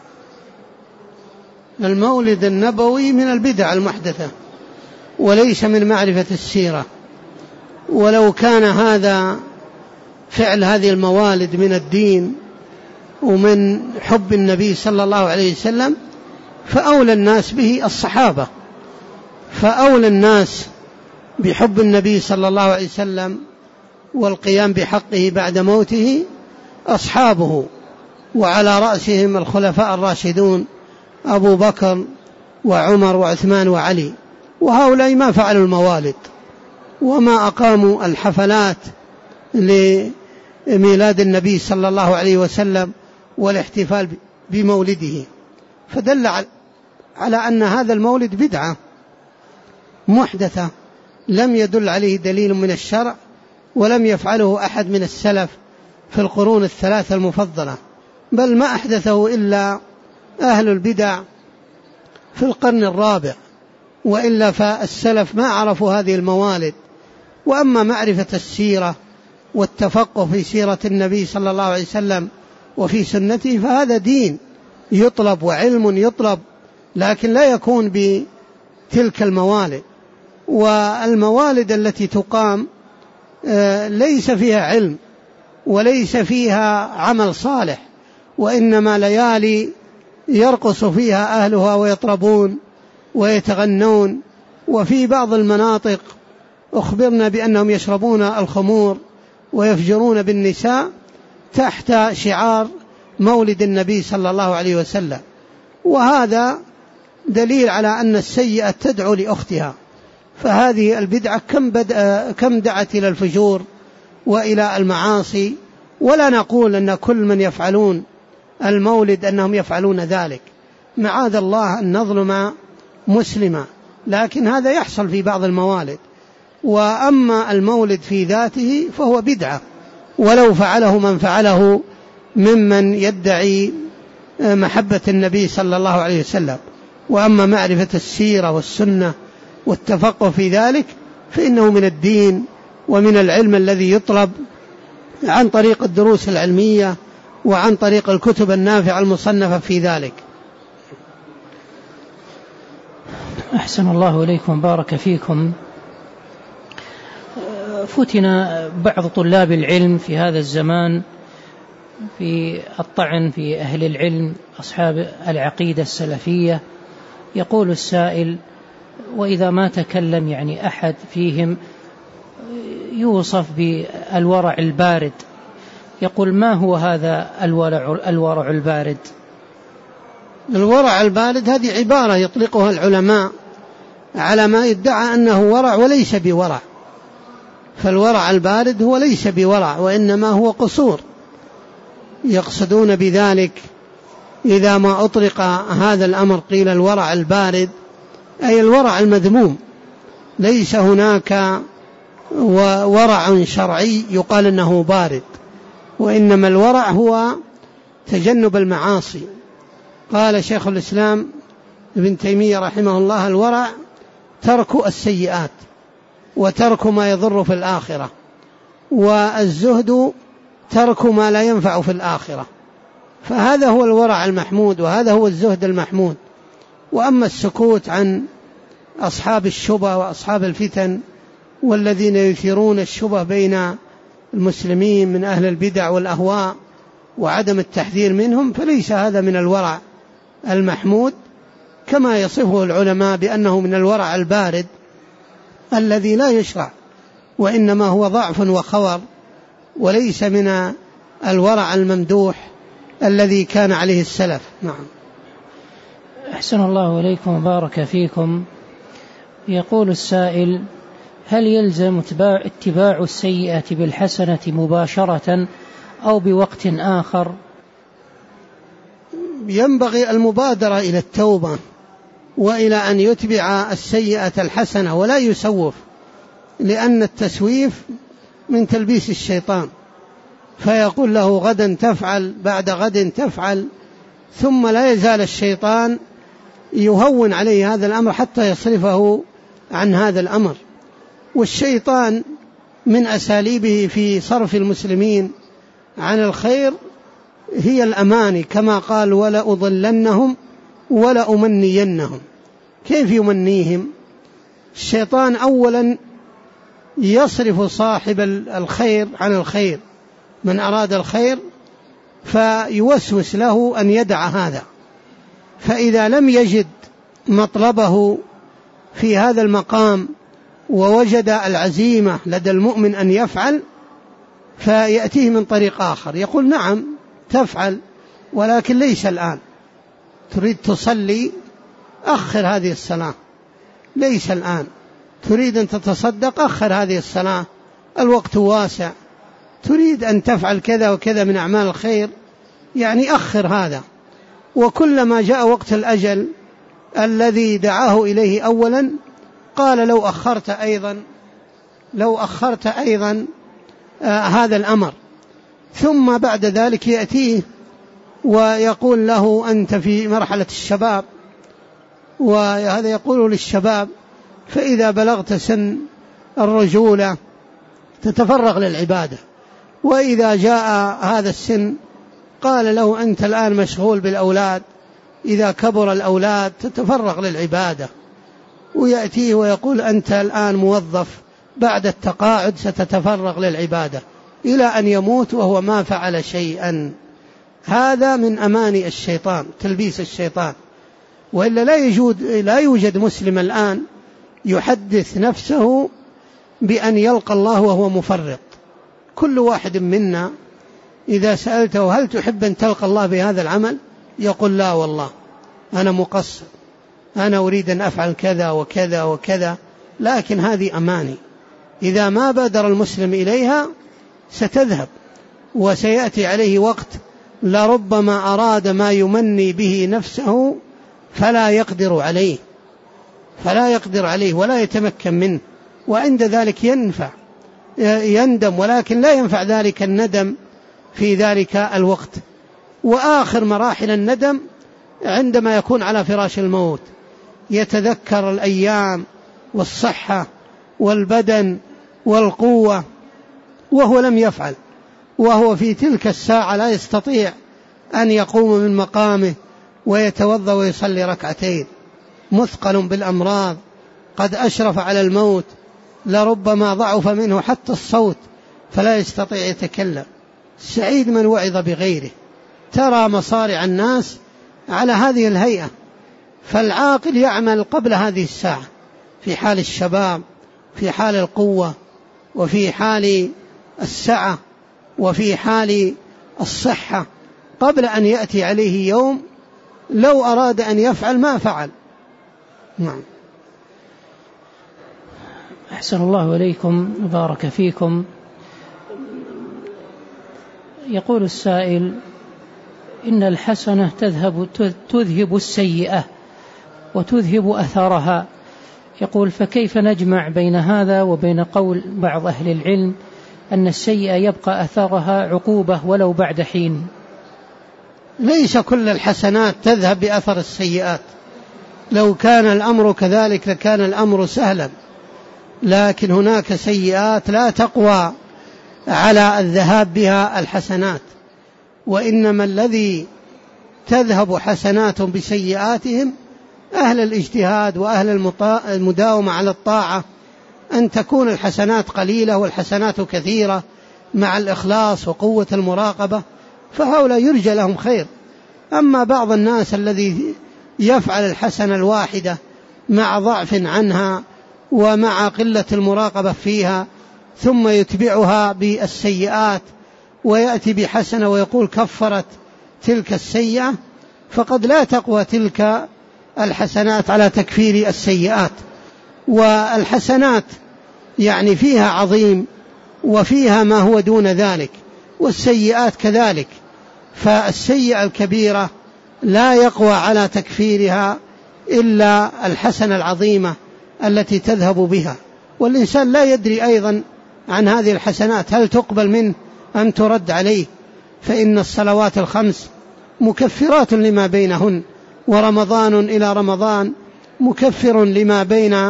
المولد النبوي من البدع المحدثة وليس من معرفة السيرة، ولو كان هذا فعل هذه الموالد من الدين ومن حب النبي صلى الله عليه وسلم فأولى الناس به الصحابة، فأولى الناس بحب النبي صلى الله عليه وسلم والقيام بحقه بعد موته أصحابه، وعلى رأسهم الخلفاء الراشدون أبو بكر وعمر وعثمان وعلي، وهؤلاء ما فعلوا الموالد وما أقاموا الحفلات لميلاد النبي صلى الله عليه وسلم والاحتفال بمولده، فدل على أن هذا المولد بدعة محدثة لم يدل عليه دليل من الشرع، ولم يفعله أحد من السلف في القرون الثلاثة المفضلة، بل ما أحدثه إلا أهل البدع في القرن الرابع، وإلا فالسلف ما عرفوا هذه الموالد. وأما معرفة السيرة والتفقه في سيرة النبي صلى الله عليه وسلم وفي سنته فهذا دين يطلب وعلم يطلب، لكن لا يكون بتلك الموالد. والموالد التي تقام ليس فيها علم وليس فيها عمل صالح، وإنما ليالي يرقص فيها أهلها ويطربون ويتغنون. وفي بعض المناطق أخبرنا بأنهم يشربون الخمور ويفجرون بالنساء تحت شعار مولد النبي صلى الله عليه وسلم، وهذا دليل على أن السيئة تدعو لأختها. فهذه البدعة كم, بدأ كم دعت إلى الفجور وإلى المعاصي. ولا نقول أن كل من يفعلون المولد أنهم يفعلون ذلك، معاذ الله أن نظلم مسلما، لكن هذا يحصل في بعض الموالد. وأما المولد في ذاته فهو بدعة ولو فعله من فعله ممن يدعي محبة النبي صلى الله عليه وسلم. وأما معرفة السيرة والسنة والتفقه في ذلك فإنه من الدين ومن العلم الذي يطلب عن طريق الدروس العلمية وعن طريق الكتب النافعة المصنفة في ذلك. أحسن الله إليكم، بارك فيكم. فتن بعض طلاب العلم في هذا الزمان في الطعن في أهل العلم أصحاب العقيدة السلفية. يقول السائل: وإذا ما تكلم يعني أحد فيهم يوصف بالورع البارد، يقول ما هو هذا الورع, الورع البارد؟ الورع البارد هذه عبارة يطلقها العلماء على ما يدعى أنه ورع وليس بورع. فالورع البارد هو ليس بورع وإنما هو قصور. يقصدون بذلك إذا ما أطلق هذا الأمر قيل الورع البارد أي الورع المذموم، ليس هناك ورع شرعي يقال أنه بارد، وإنما الورع هو تجنب المعاصي. قال شيخ الإسلام ابن تيمية رحمه الله: الورع ترك السيئات وترك ما يضر في الآخرة، والزهد ترك ما لا ينفع في الآخرة. فهذا هو الورع المحمود وهذا هو الزهد المحمود. وأما السكوت عن أصحاب الشبه وأصحاب الفتن والذين يثيرون الشبه بين المسلمين من أهل البدع والأهواء وعدم التحذير منهم فليس هذا من الورع المحمود، كما يصفه العلماء بأنه من الورع البارد الذي لا يشرع، وإنما هو ضعف وخور، وليس من الورع الممدوح الذي كان عليه السلف. نعم. أحسن الله إليكم وبارك فيكم. يقول السائل: هل يلزم اتباع السيئة بالحسنة مباشرة أو بوقت آخر؟ ينبغي المبادرة إلى التوبة وإلى أن يتبع السيئة الحسنة ولا يسوف، لأن التسويف من تلبيس الشيطان، فيقول له غدا تفعل بعد غد تفعل، ثم لا يزال الشيطان يهون عليه هذا الأمر حتى يصرفه عن هذا الأمر. والشيطان من أساليبه في صرف المسلمين عن الخير هي الأماني، كما قال ولا أضلنهم ولا أمنينهم. كيف يمنيهم؟ الشيطان أولا يصرف صاحب الخير عن الخير، من أراد الخير فيوسوس له أن يدع هذا، فإذا لم يجد مطلبه في هذا المقام ووجد العزيمة لدى المؤمن أن يفعل، فيأتيه من طريق آخر يقول نعم تفعل ولكن ليس الآن، تريد تصلي أخر هذه الصلاة، ليس الآن، تريد أن تتصدق أخر هذه الصلاة، الوقت واسع، تريد أن تفعل كذا وكذا من أعمال الخير، يعني أخر هذا. وكلما جاء وقت الأجل الذي دعاه إليه أولا قال لو أخرت أيضا لو أخرت أيضا آه هذا الأمر، ثم بعد ذلك يأتيه ويقول له أنت في مرحلة الشباب، وهذا يقول للشباب، فإذا بلغت سن الرجولة تتفرغ للعبادة، وإذا جاء هذا السن قال له أنت الآن مشغول بالأولاد، إذا كبر الأولاد تتفرغ للعبادة، ويأتيه ويقول أنت الآن موظف، بعد التقاعد ستتفرغ للعبادة، إلى أن يموت وهو ما فعل شيئا. هذا من أماني الشيطان، تلبيس الشيطان. وإلا لا يوجد, لا يوجد مسلم الآن يحدث نفسه بأن يلقى الله وهو مفرط. كل واحد منا إذا سألته هل تحب أن تلقى الله بهذا العمل؟ يقول لا والله أنا مقصر، أنا أريد أن أفعل كذا وكذا وكذا، لكن هذه أماني إذا ما بادر المسلم إليها ستذهب، وسيأتي عليه وقت لربما أراد ما يمني به نفسه فلا يقدر عليه فلا يقدر عليه ولا يتمكن منه، وعند ذلك ينفع يندم، ولكن لا ينفع ذلك الندم في ذلك الوقت. وآخر مراحل الندم عندما يكون على فراش الموت، يتذكر الأيام والصحة والبدن والقوة وهو لم يفعل، وهو في تلك الساعة لا يستطيع أن يقوم من مقامه ويتوضأ ويصلي ركعتين، مثقل بالأمراض، قد أشرف على الموت، لربما ضعف منه حتى الصوت فلا يستطيع يتكلم. سعيد من وعظ بغيره. ترى مصارع الناس على هذه الهيئة، فالعاقل يعمل قبل هذه الساعة، في حال الشباب، في حال القوة، وفي حال السعة، وفي حال الصحة، قبل أن يأتي عليه يوم لو أراد أن يفعل ما فعل. نعم. أحسن الله إليكم وبارك فيكم. يقول السائل إن الحسنة تذهب تذهب السيئة وتذهب أثرها، يقول فكيف نجمع بين هذا وبين قول بعض أهل العلم أن السيئة يبقى أثرها عقوبة ولو بعد حين؟ ليس كل الحسنات تذهب بأثر السيئات، لو كان الأمر كذلك لكان الأمر سهلا، لكن هناك سيئات لا تقوى على الذهاب بها الحسنات، وإنما الذي تذهب حسنات بسيئاتهم أهل الاجتهاد وأهل المداومة على الطاعة، أن تكون الحسنات قليلة والحسنات كثيرة مع الإخلاص وقوة المراقبة، فهؤلاء يرجى لهم خير. أما بعض الناس الذي يفعل الحسنة الواحدة مع ضعف عنها ومع قلة المراقبة فيها ثم يتبعها بالسيئات ويأتي بحسنة ويقول كفرت تلك السيئة، فقد لا تقوى تلك الحسنات على تكفير السيئات. والحسنات يعني فيها عظيم وفيها ما هو دون ذلك، والسيئات كذلك، فالسيئة الكبيرة لا يقوى على تكفيرها إلا الحسنة العظيمة التي تذهب بها. والإنسان لا يدري أيضا عن هذه الحسنات هل تقبل منه أم ترد عليه، فإن الصلوات الخمس مكفرات لما بينهن، ورمضان إلى رمضان مكفر لما بين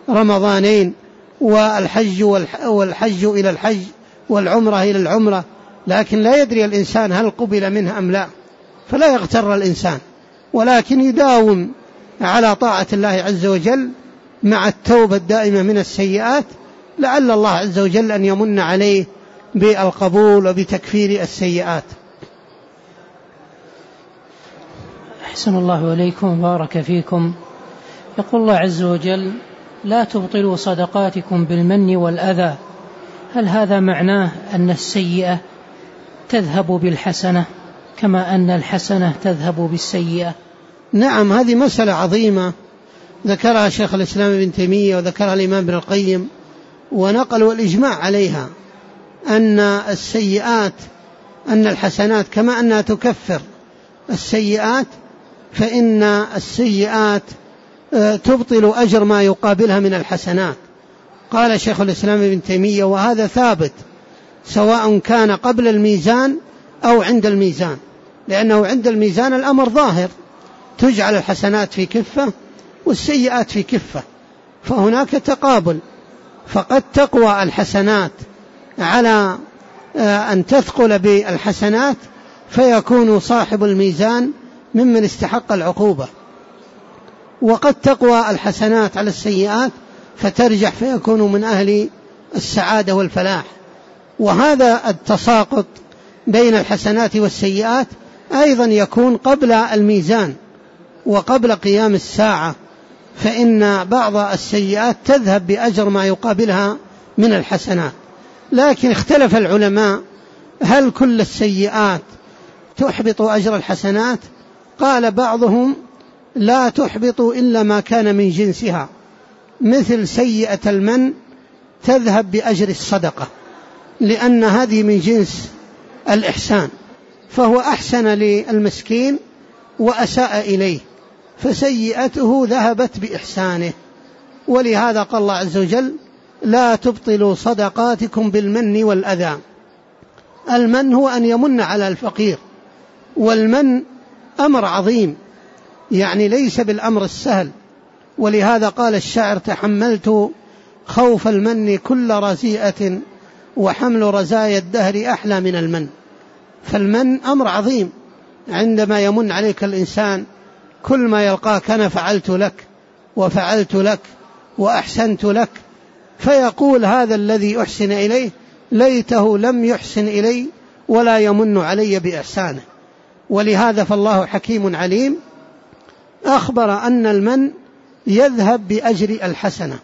رمضانين، والحج والحج إلى الحج والعمرة إلى العمرة، لكن لا يدري الإنسان هل قبل منه أم لا، فلا يغتر الإنسان، ولكن يداوم على طاعة الله عز وجل مع التوبة الدائمة من السيئات، لعل الله عز وجل أن يمن عليه بالقبول وبتكفير السيئات. أحسن الله إليكم وبارك فيكم. يقول الله عز وجل: لا تبطلوا صدقاتكم بالمن والأذى. هل هذا معناه أن السيئة تذهب بالحسنة كما أن الحسنة تذهب بالسيئة؟ نعم، هذه مسألة عظيمة ذكرها شيخ الإسلام ابن تيمية وذكرها الإمام ابن القيم، ونقلوا الإجماع عليها أن السيئات أن الحسنات كما أنها تكفر السيئات، فإن السيئات تبطل أجر ما يقابلها من الحسنات. قال شيخ الإسلام ابن تيمية: وهذا ثابت سواء كان قبل الميزان أو عند الميزان، لأنه عند الميزان الأمر ظاهر، تجعل الحسنات في كفة والسيئات في كفة، فهناك تقابل، فقد تقوى الحسنات على أن تثقل بالحسنات فيكون صاحب الميزان ممن استحق العقوبة، وقد تقوى الحسنات على السيئات فترجح فيكون من أهل السعادة والفلاح. وهذا التساقط بين الحسنات والسيئات أيضا يكون قبل الميزان وقبل قيام الساعة، فإن بعض السيئات تذهب بأجر ما يقابلها من الحسنات. لكن اختلف العلماء: هل كل السيئات تحبط أجر الحسنات؟ قال بعضهم: لا تحبط إلا ما كان من جنسها، مثل سيئة المن تذهب بأجر الصدقة، لأن هذه من جنس الإحسان، فهو أحسن للمسكين وأساء إليه، فسيئته ذهبت بإحسانه. ولهذا قال الله عز وجل: لا تبطلوا صدقاتكم بالمن والأذى. المن هو أن يمن على الفقير، والمن أمر عظيم، يعني ليس بالأمر السهل. ولهذا قال الشاعر: تحملت خوف المن كل رزيئة، وحمل رزايا الدهر أحلى من المن. فالمن أمر عظيم، عندما يمن عليك الإنسان كل ما يلقاك: أنا فعلت لك وفعلت لك وأحسنت لك، فيقول هذا الذي أحسن إليه ليته لم يحسن إلي ولا يمن علي بإحسانه. ولهذا فالله حكيم عليم، أخبر أن المن يذهب بأجر الحسنة.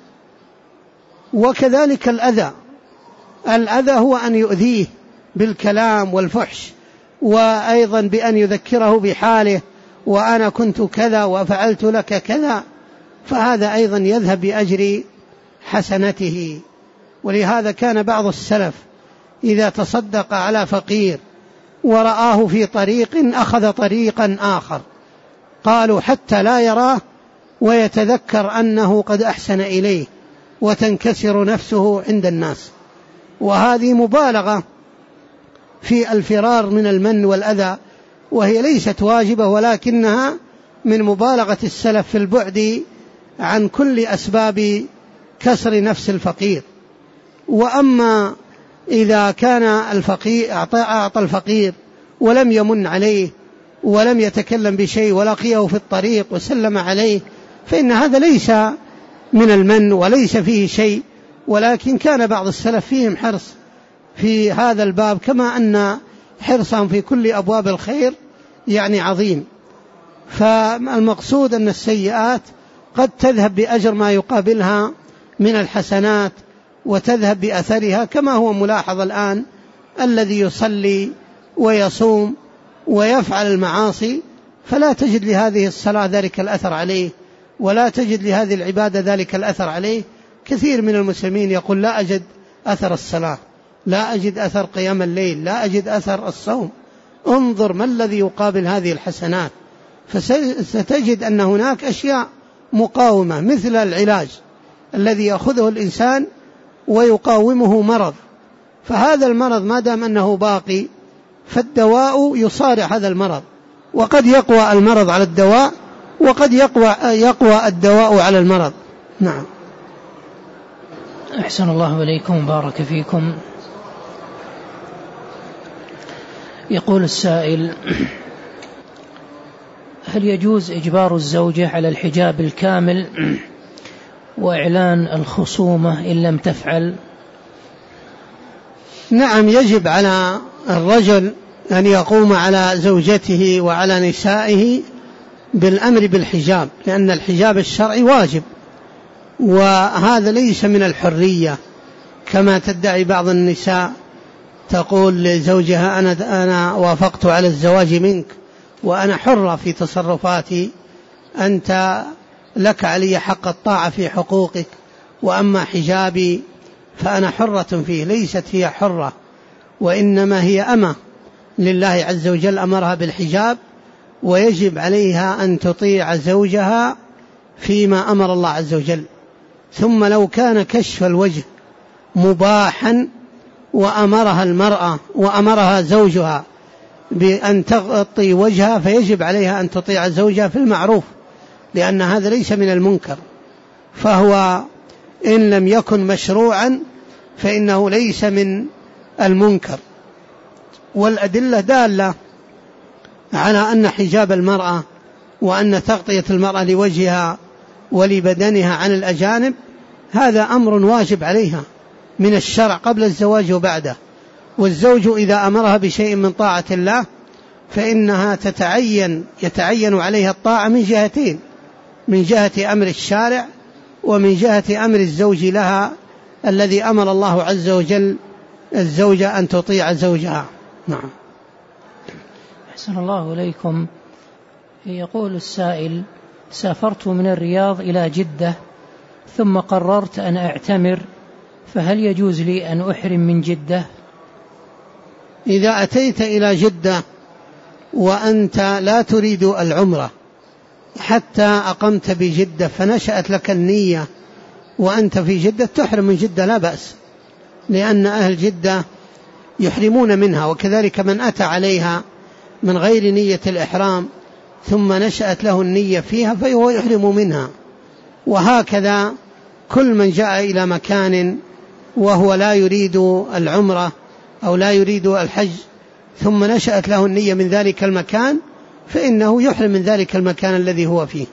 وكذلك الأذى، الأذى هو أن يؤذيه بالكلام والفحش، وأيضا بأن يذكره بحاله: وأنا كنت كذا وفعلت لك كذا، فهذا أيضا يذهب بأجر حسنته. ولهذا كان بعض السلف إذا تصدق على فقير ورآه في طريق أخذ طريقا آخر، قالوا: حتى لا يراه ويتذكر أنه قد أحسن إليه وتنكسر نفسه عند الناس. وهذه مبالغة في الفرار من المن والأذى، وهي ليست واجبة، ولكنها من مبالغة السلف في البعد عن كل أسباب كسر نفس الفقير. وأما إذا كان الفقير أعطى الفقير ولم يمن عليه ولم يتكلم بشيء ولقيه في الطريق وسلم عليه، فإن هذا ليس من المن وليس فيه شيء، ولكن كان بعض السلف فيهم حرص في هذا الباب، كما أن حرصهم في كل أبواب الخير يعني عظيم. فالمقصود أن السيئات قد تذهب بأجر ما يقابلها من الحسنات وتذهب بأثرها، كما هو ملاحظ الآن: الذي يصلي ويصوم ويفعل المعاصي فلا تجد لهذه الصلاة ذلك الأثر عليه، ولا تجد لهذه العبادة ذلك الأثر عليه. كثير من المسلمين يقول: لا أجد أثر الصلاة، لا أجد أثر قيام الليل، لا أجد أثر الصوم. انظر ما الذي يقابل هذه الحسنات، فستجد أن هناك أشياء مقاومة، مثل العلاج الذي يأخذه الإنسان ويقاومه مرض، فهذا المرض ما دام أنه باقي فالدواء يصارع هذا المرض، وقد يقوى المرض على الدواء وقد يقوى, يقوى الدواء على المرض. نعم. أحسن الله إليكم وبارك فيكم. يقول السائل: هل يجوز إجبار الزوجة على الحجاب الكامل وإعلان الخصومة إن لم تفعل؟ نعم، يجب على الرجل أن يقوم على زوجته وعلى نسائه بالأمر بالحجاب، لأن الحجاب الشرعي واجب، وهذا ليس من الحرية كما تدعي بعض النساء، تقول لزوجها: أنا, أنا وافقت على الزواج منك وأنا حرة في تصرفاتي، أنت لك علي حق الطاعة في حقوقك، وأما حجابي فأنا حرة فيه. ليست هي حرة، وإنما هي أمة لله عز وجل أمرها بالحجاب، ويجب عليها أن تطيع زوجها فيما أمر الله عز وجل. ثم لو كان كشف الوجه مباحا وأمرها المرأة وأمرها زوجها بأن تغطي وجهها، فيجب عليها أن تطيع زوجها في المعروف، لأن هذا ليس من المنكر، فهو إن لم يكن مشروعا فإنه ليس من المنكر. والأدلة دالة على أن حجاب المرأة وأن تغطية المرأة لوجهها ولبدنها عن الأجانب هذا أمر واجب عليها من الشرع قبل الزواج وبعده. والزوج إذا أمرها بشيء من طاعة الله فإنها تتعين يتعين عليها الطاعة من جهتين: من جهة أمر الشارع ومن جهة أمر الزوج لها الذي أمر الله عز وجل الزوجة أن تطيع زوجها. نعم. أحسن الله إليكم. يقول السائل: سافرت من الرياض إلى جدة ثم قررت أن أعتمر، فهل يجوز لي أن أحرم من جدة؟ إذا أتيت إلى جدة وأنت لا تريد العمرة حتى أقمت بجدة فنشأت لك النية وأنت في جدة، تحرم من جدة لا بأس، لأن أهل جدة يحرمون منها، وكذلك من أتى عليها من غير نية الإحرام ثم نشأت له النية فيها فهو يحرم منها. وهكذا كل من جاء إلى مكان وهو لا يريد العمرة أو لا يريد الحج ثم نشأت له النية من ذلك المكان فإنه يحرم من ذلك المكان الذي هو فيه.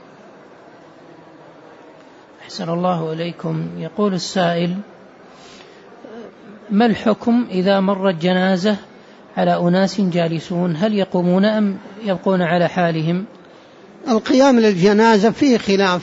أحسن الله إليكم. يقول السائل: ما الحكم إذا مرت جنازة على أناس جالسون، هل يقومون أم يبقون على حالهم؟ القيام للجنازة فيه خلاف،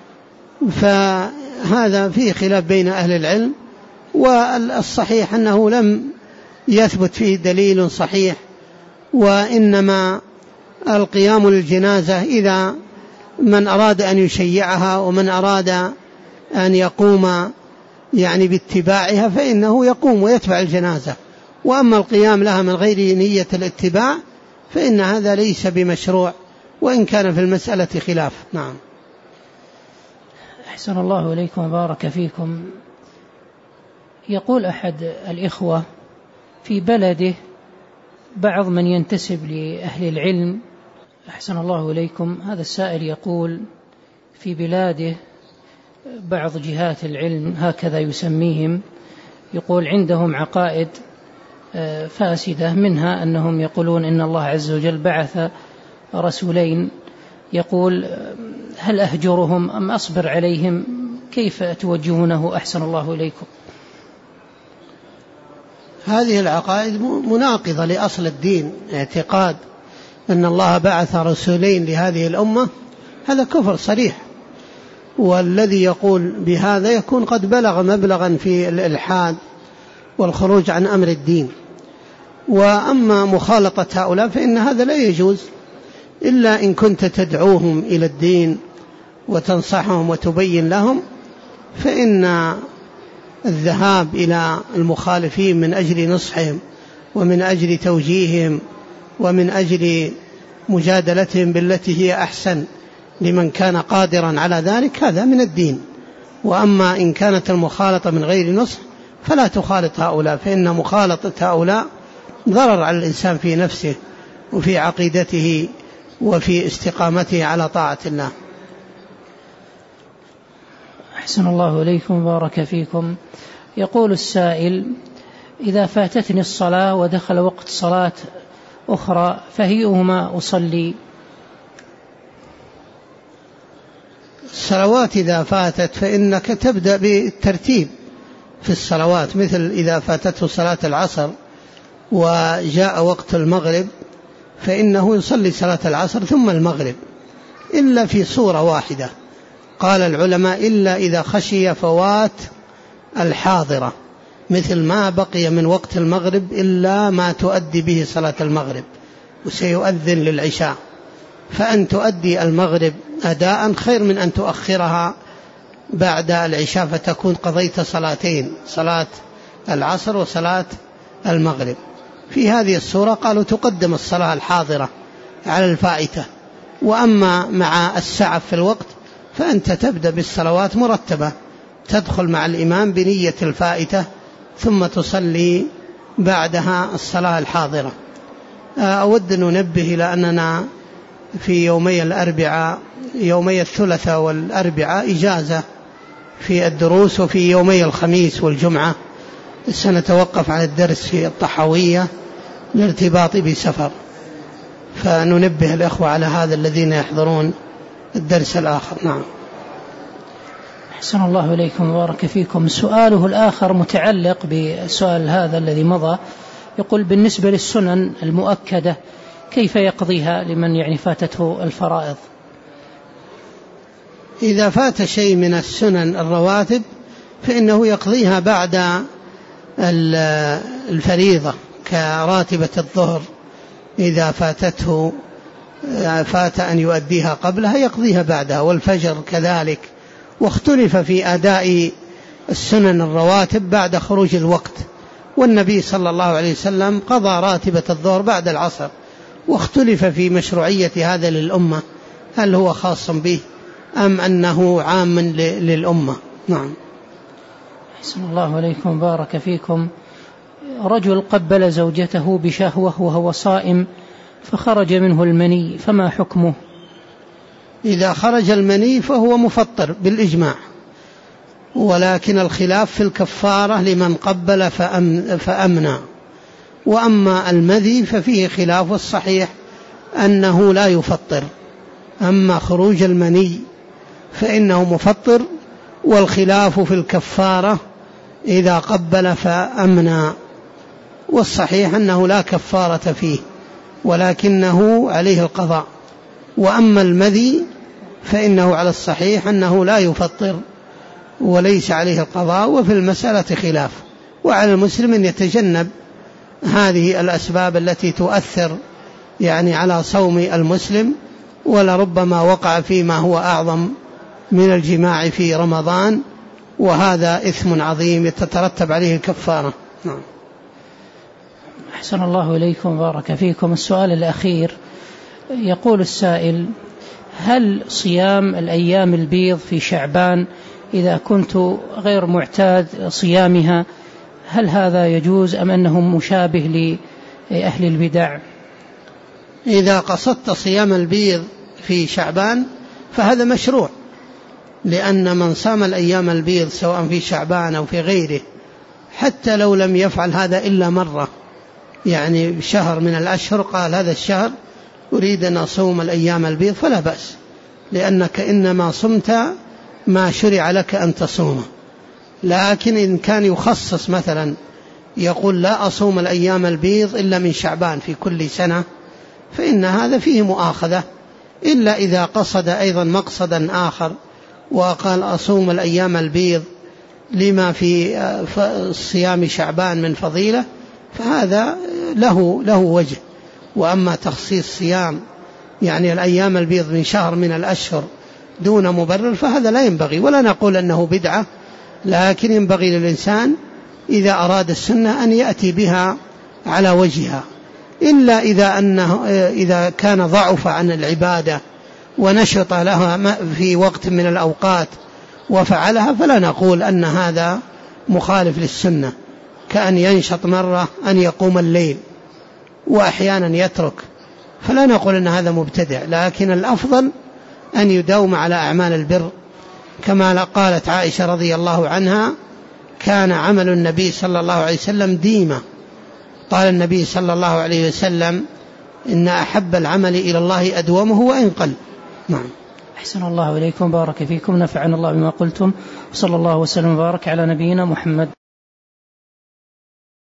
فهذا فيه خلاف بين أهل العلم، والصحيح أنه لم يثبت فيه دليل صحيح، وإنما القيام للجنازة إذا من أراد أن يشيعها ومن أراد أن يقوم يعني باتباعها فإنه يقوم ويتبع الجنازة، وأما القيام لها من غير نية الاتباع فإن هذا ليس بمشروع، وإن كان في المسألة خلاف. نعم. أحسن الله إليكم وبارك فيكم. يقول أحد الإخوة: في بلده بعض من ينتسب لأهل العلم، أحسن الله إليكم، هذا السائل يقول: في بلاده بعض جهات العلم هكذا يسميهم، يقول عندهم عقائد فاسدة، منها أنهم يقولون إن الله عز وجل بعث رسولين، يقول: هل أهجرهم أم أصبر عليهم؟ كيف توجهونه أحسن الله إليكم؟ هذه العقائد مناقضة لأصل الدين. اعتقاد أن الله بعث رسولين لهذه الأمة هذا كفر صريح، والذي يقول بهذا يكون قد بلغ مبلغا في الإلحاد والخروج عن أمر الدين. وأما مخالطة هؤلاء فإن هذا لا يجوز إلا إن كنت تدعوهم إلى الدين وتنصحهم وتبين لهم، فإن الذهاب إلى المخالفين من أجل نصحهم ومن أجل توجيههم ومن أجل مجادلتهم بالتي هي أحسن لمن كان قادرا على ذلك هذا من الدين. وأما إن كانت المخالطة من غير نصح فلا تخالط هؤلاء، فإن مخالطة هؤلاء ضرر على الإنسان في نفسه وفي عقيدته وفي استقامته على طاعة الله. أحسن الله إليكم وبارك فيكم. يقول السائل: إذا فاتتني الصلاة ودخل وقت صلاة أخرى فهيهما أصلي؟ الصلوات إذا فاتت فإنك تبدأ بالترتيب في الصلوات، مثل إذا فاتته صلاة العصر وجاء وقت المغرب فإنه يصلي صلاة العصر ثم المغرب، إلا في صورة واحدة قال العلماء: إلا إذا خشي فوات الحاضرة، مثل ما بقي من وقت المغرب إلا ما تؤدي به صلاة المغرب وسيؤذن للعشاء، فأن تؤدي المغرب أداء خير من أن تؤخرها بعد العشاء فتكون قضيت صلاتين، صلاة العصر وصلاة المغرب. في هذه الصورة قالوا تقدم الصلاة الحاضرة على الفائتة. وأما مع السعف في الوقت فأنت تبدأ بالصلوات مرتبة، تدخل مع الإمام بنية الفائتة ثم تصلي بعدها الصلاة الحاضرة. أود أن ننبه إلى أننا في يومي الأربعاء يومي الثلاثاء والأربعاء إجازة في الدروس، وفي يومي الخميس والجمعة سنتوقف عن الدرس في الطحاوية لارتباط بسفر، فننبه الإخوة على هذا الذين يحضرون الدرس الآخر. نعم. أحسن الله إليكم وبارك فيكم. سؤاله الآخر متعلق بسؤال هذا الذي مضى، يقول: بالنسبة للسنن المؤكدة كيف يقضيها لمن يعني فاتته الفرائض؟ إذا فات شيء من السنن الرواتب فإنه يقضيها بعد الفريضة، كراتبة الظهر إذا فاتته فات أن يؤديها قبلها يقضيها بعدها، والفجر كذلك. واختلف في أداء السنن الرواتب بعد خروج الوقت، والنبي صلى الله عليه وسلم قضى راتبة الظهر بعد العصر، واختلف في مشروعية هذا للأمة، هل هو خاص به أم أنه عام للأمة. نعم. أحسن الله عليكم بارك فيكم. رجل قبل زوجته بشهوة وهو صائم فخرج منه المني، فما حكمه؟ إذا خرج المني فهو مفطر بالإجماع، ولكن الخلاف في الكفارة لمن قبل فأمنى. وأما المذي ففيه خلاف، والصحيح أنه لا يفطر. أما خروج المني فإنه مفطر، والخلاف في الكفارة إذا قبل فأمنى، والصحيح أنه لا كفارة فيه ولكنه عليه القضاء. وأما المذي فإنه على الصحيح أنه لا يفطر وليس عليه القضاء، وفي المسألة خلاف. وعلى المسلم أن يتجنب هذه الأسباب التي تؤثر يعني على صوم المسلم، ولربما وقع فيما هو أعظم من الجماع في رمضان، وهذا إثم عظيم يتترتب عليه الكفارة. نعم. أحسن الله إليكم بارك فيكم. السؤال الأخير، يقول السائل: هل صيام الأيام البيض في شعبان إذا كنت غير معتاد صيامها هل هذا يجوز أم أنه مشابه لأهل البدع؟ إذا قصدت صيام البيض في شعبان فهذا مشروع، لأن من صام الأيام البيض سواء في شعبان أو في غيره حتى لو لم يفعل هذا إلا مرة، يعني شهر من الأشهر قال هذا الشهر أريد أن أصوم الأيام البيض فلا بأس، لأنك إنما صمت ما شرع لك أن تصومه. لكن إن كان يخصص مثلا يقول لا أصوم الأيام البيض إلا من شعبان في كل سنة فإن هذا فيه مؤاخذة، إلا إذا قصد أيضا مقصدا آخر وقال أصوم الأيام البيض لما في صيام شعبان من فضيلة فهذا له له وجه. وأما تخصيص صيام يعني الأيام البيض من شهر من الأشهر دون مبرر فهذا لا ينبغي، ولا نقول أنه بدعة، لكن ينبغي للإنسان إذا أراد السنة أن يأتي بها على وجهها، إلا إذا, أنه إذا كان ضعف عن العبادة ونشط لها في وقت من الأوقات وفعلها فلا نقول أن هذا مخالف للسنة، كأن ينشط مرة أن يقوم الليل وأحيانا يترك، فلا نقول أن هذا مبتدع، لكن الأفضل أن يداوم على أعمال البر كما قالت عائشة رضي الله عنها: كان عمل النبي صلى الله عليه وسلم ديما. قال النبي صلى الله عليه وسلم: إن أحب العمل إلى الله أدومه وإن قل. نعم. أحسن الله إليكم، بارك فيكم، نفعنا الله بما قلتم، وصلى الله وسلم وبارك على نبينا محمد.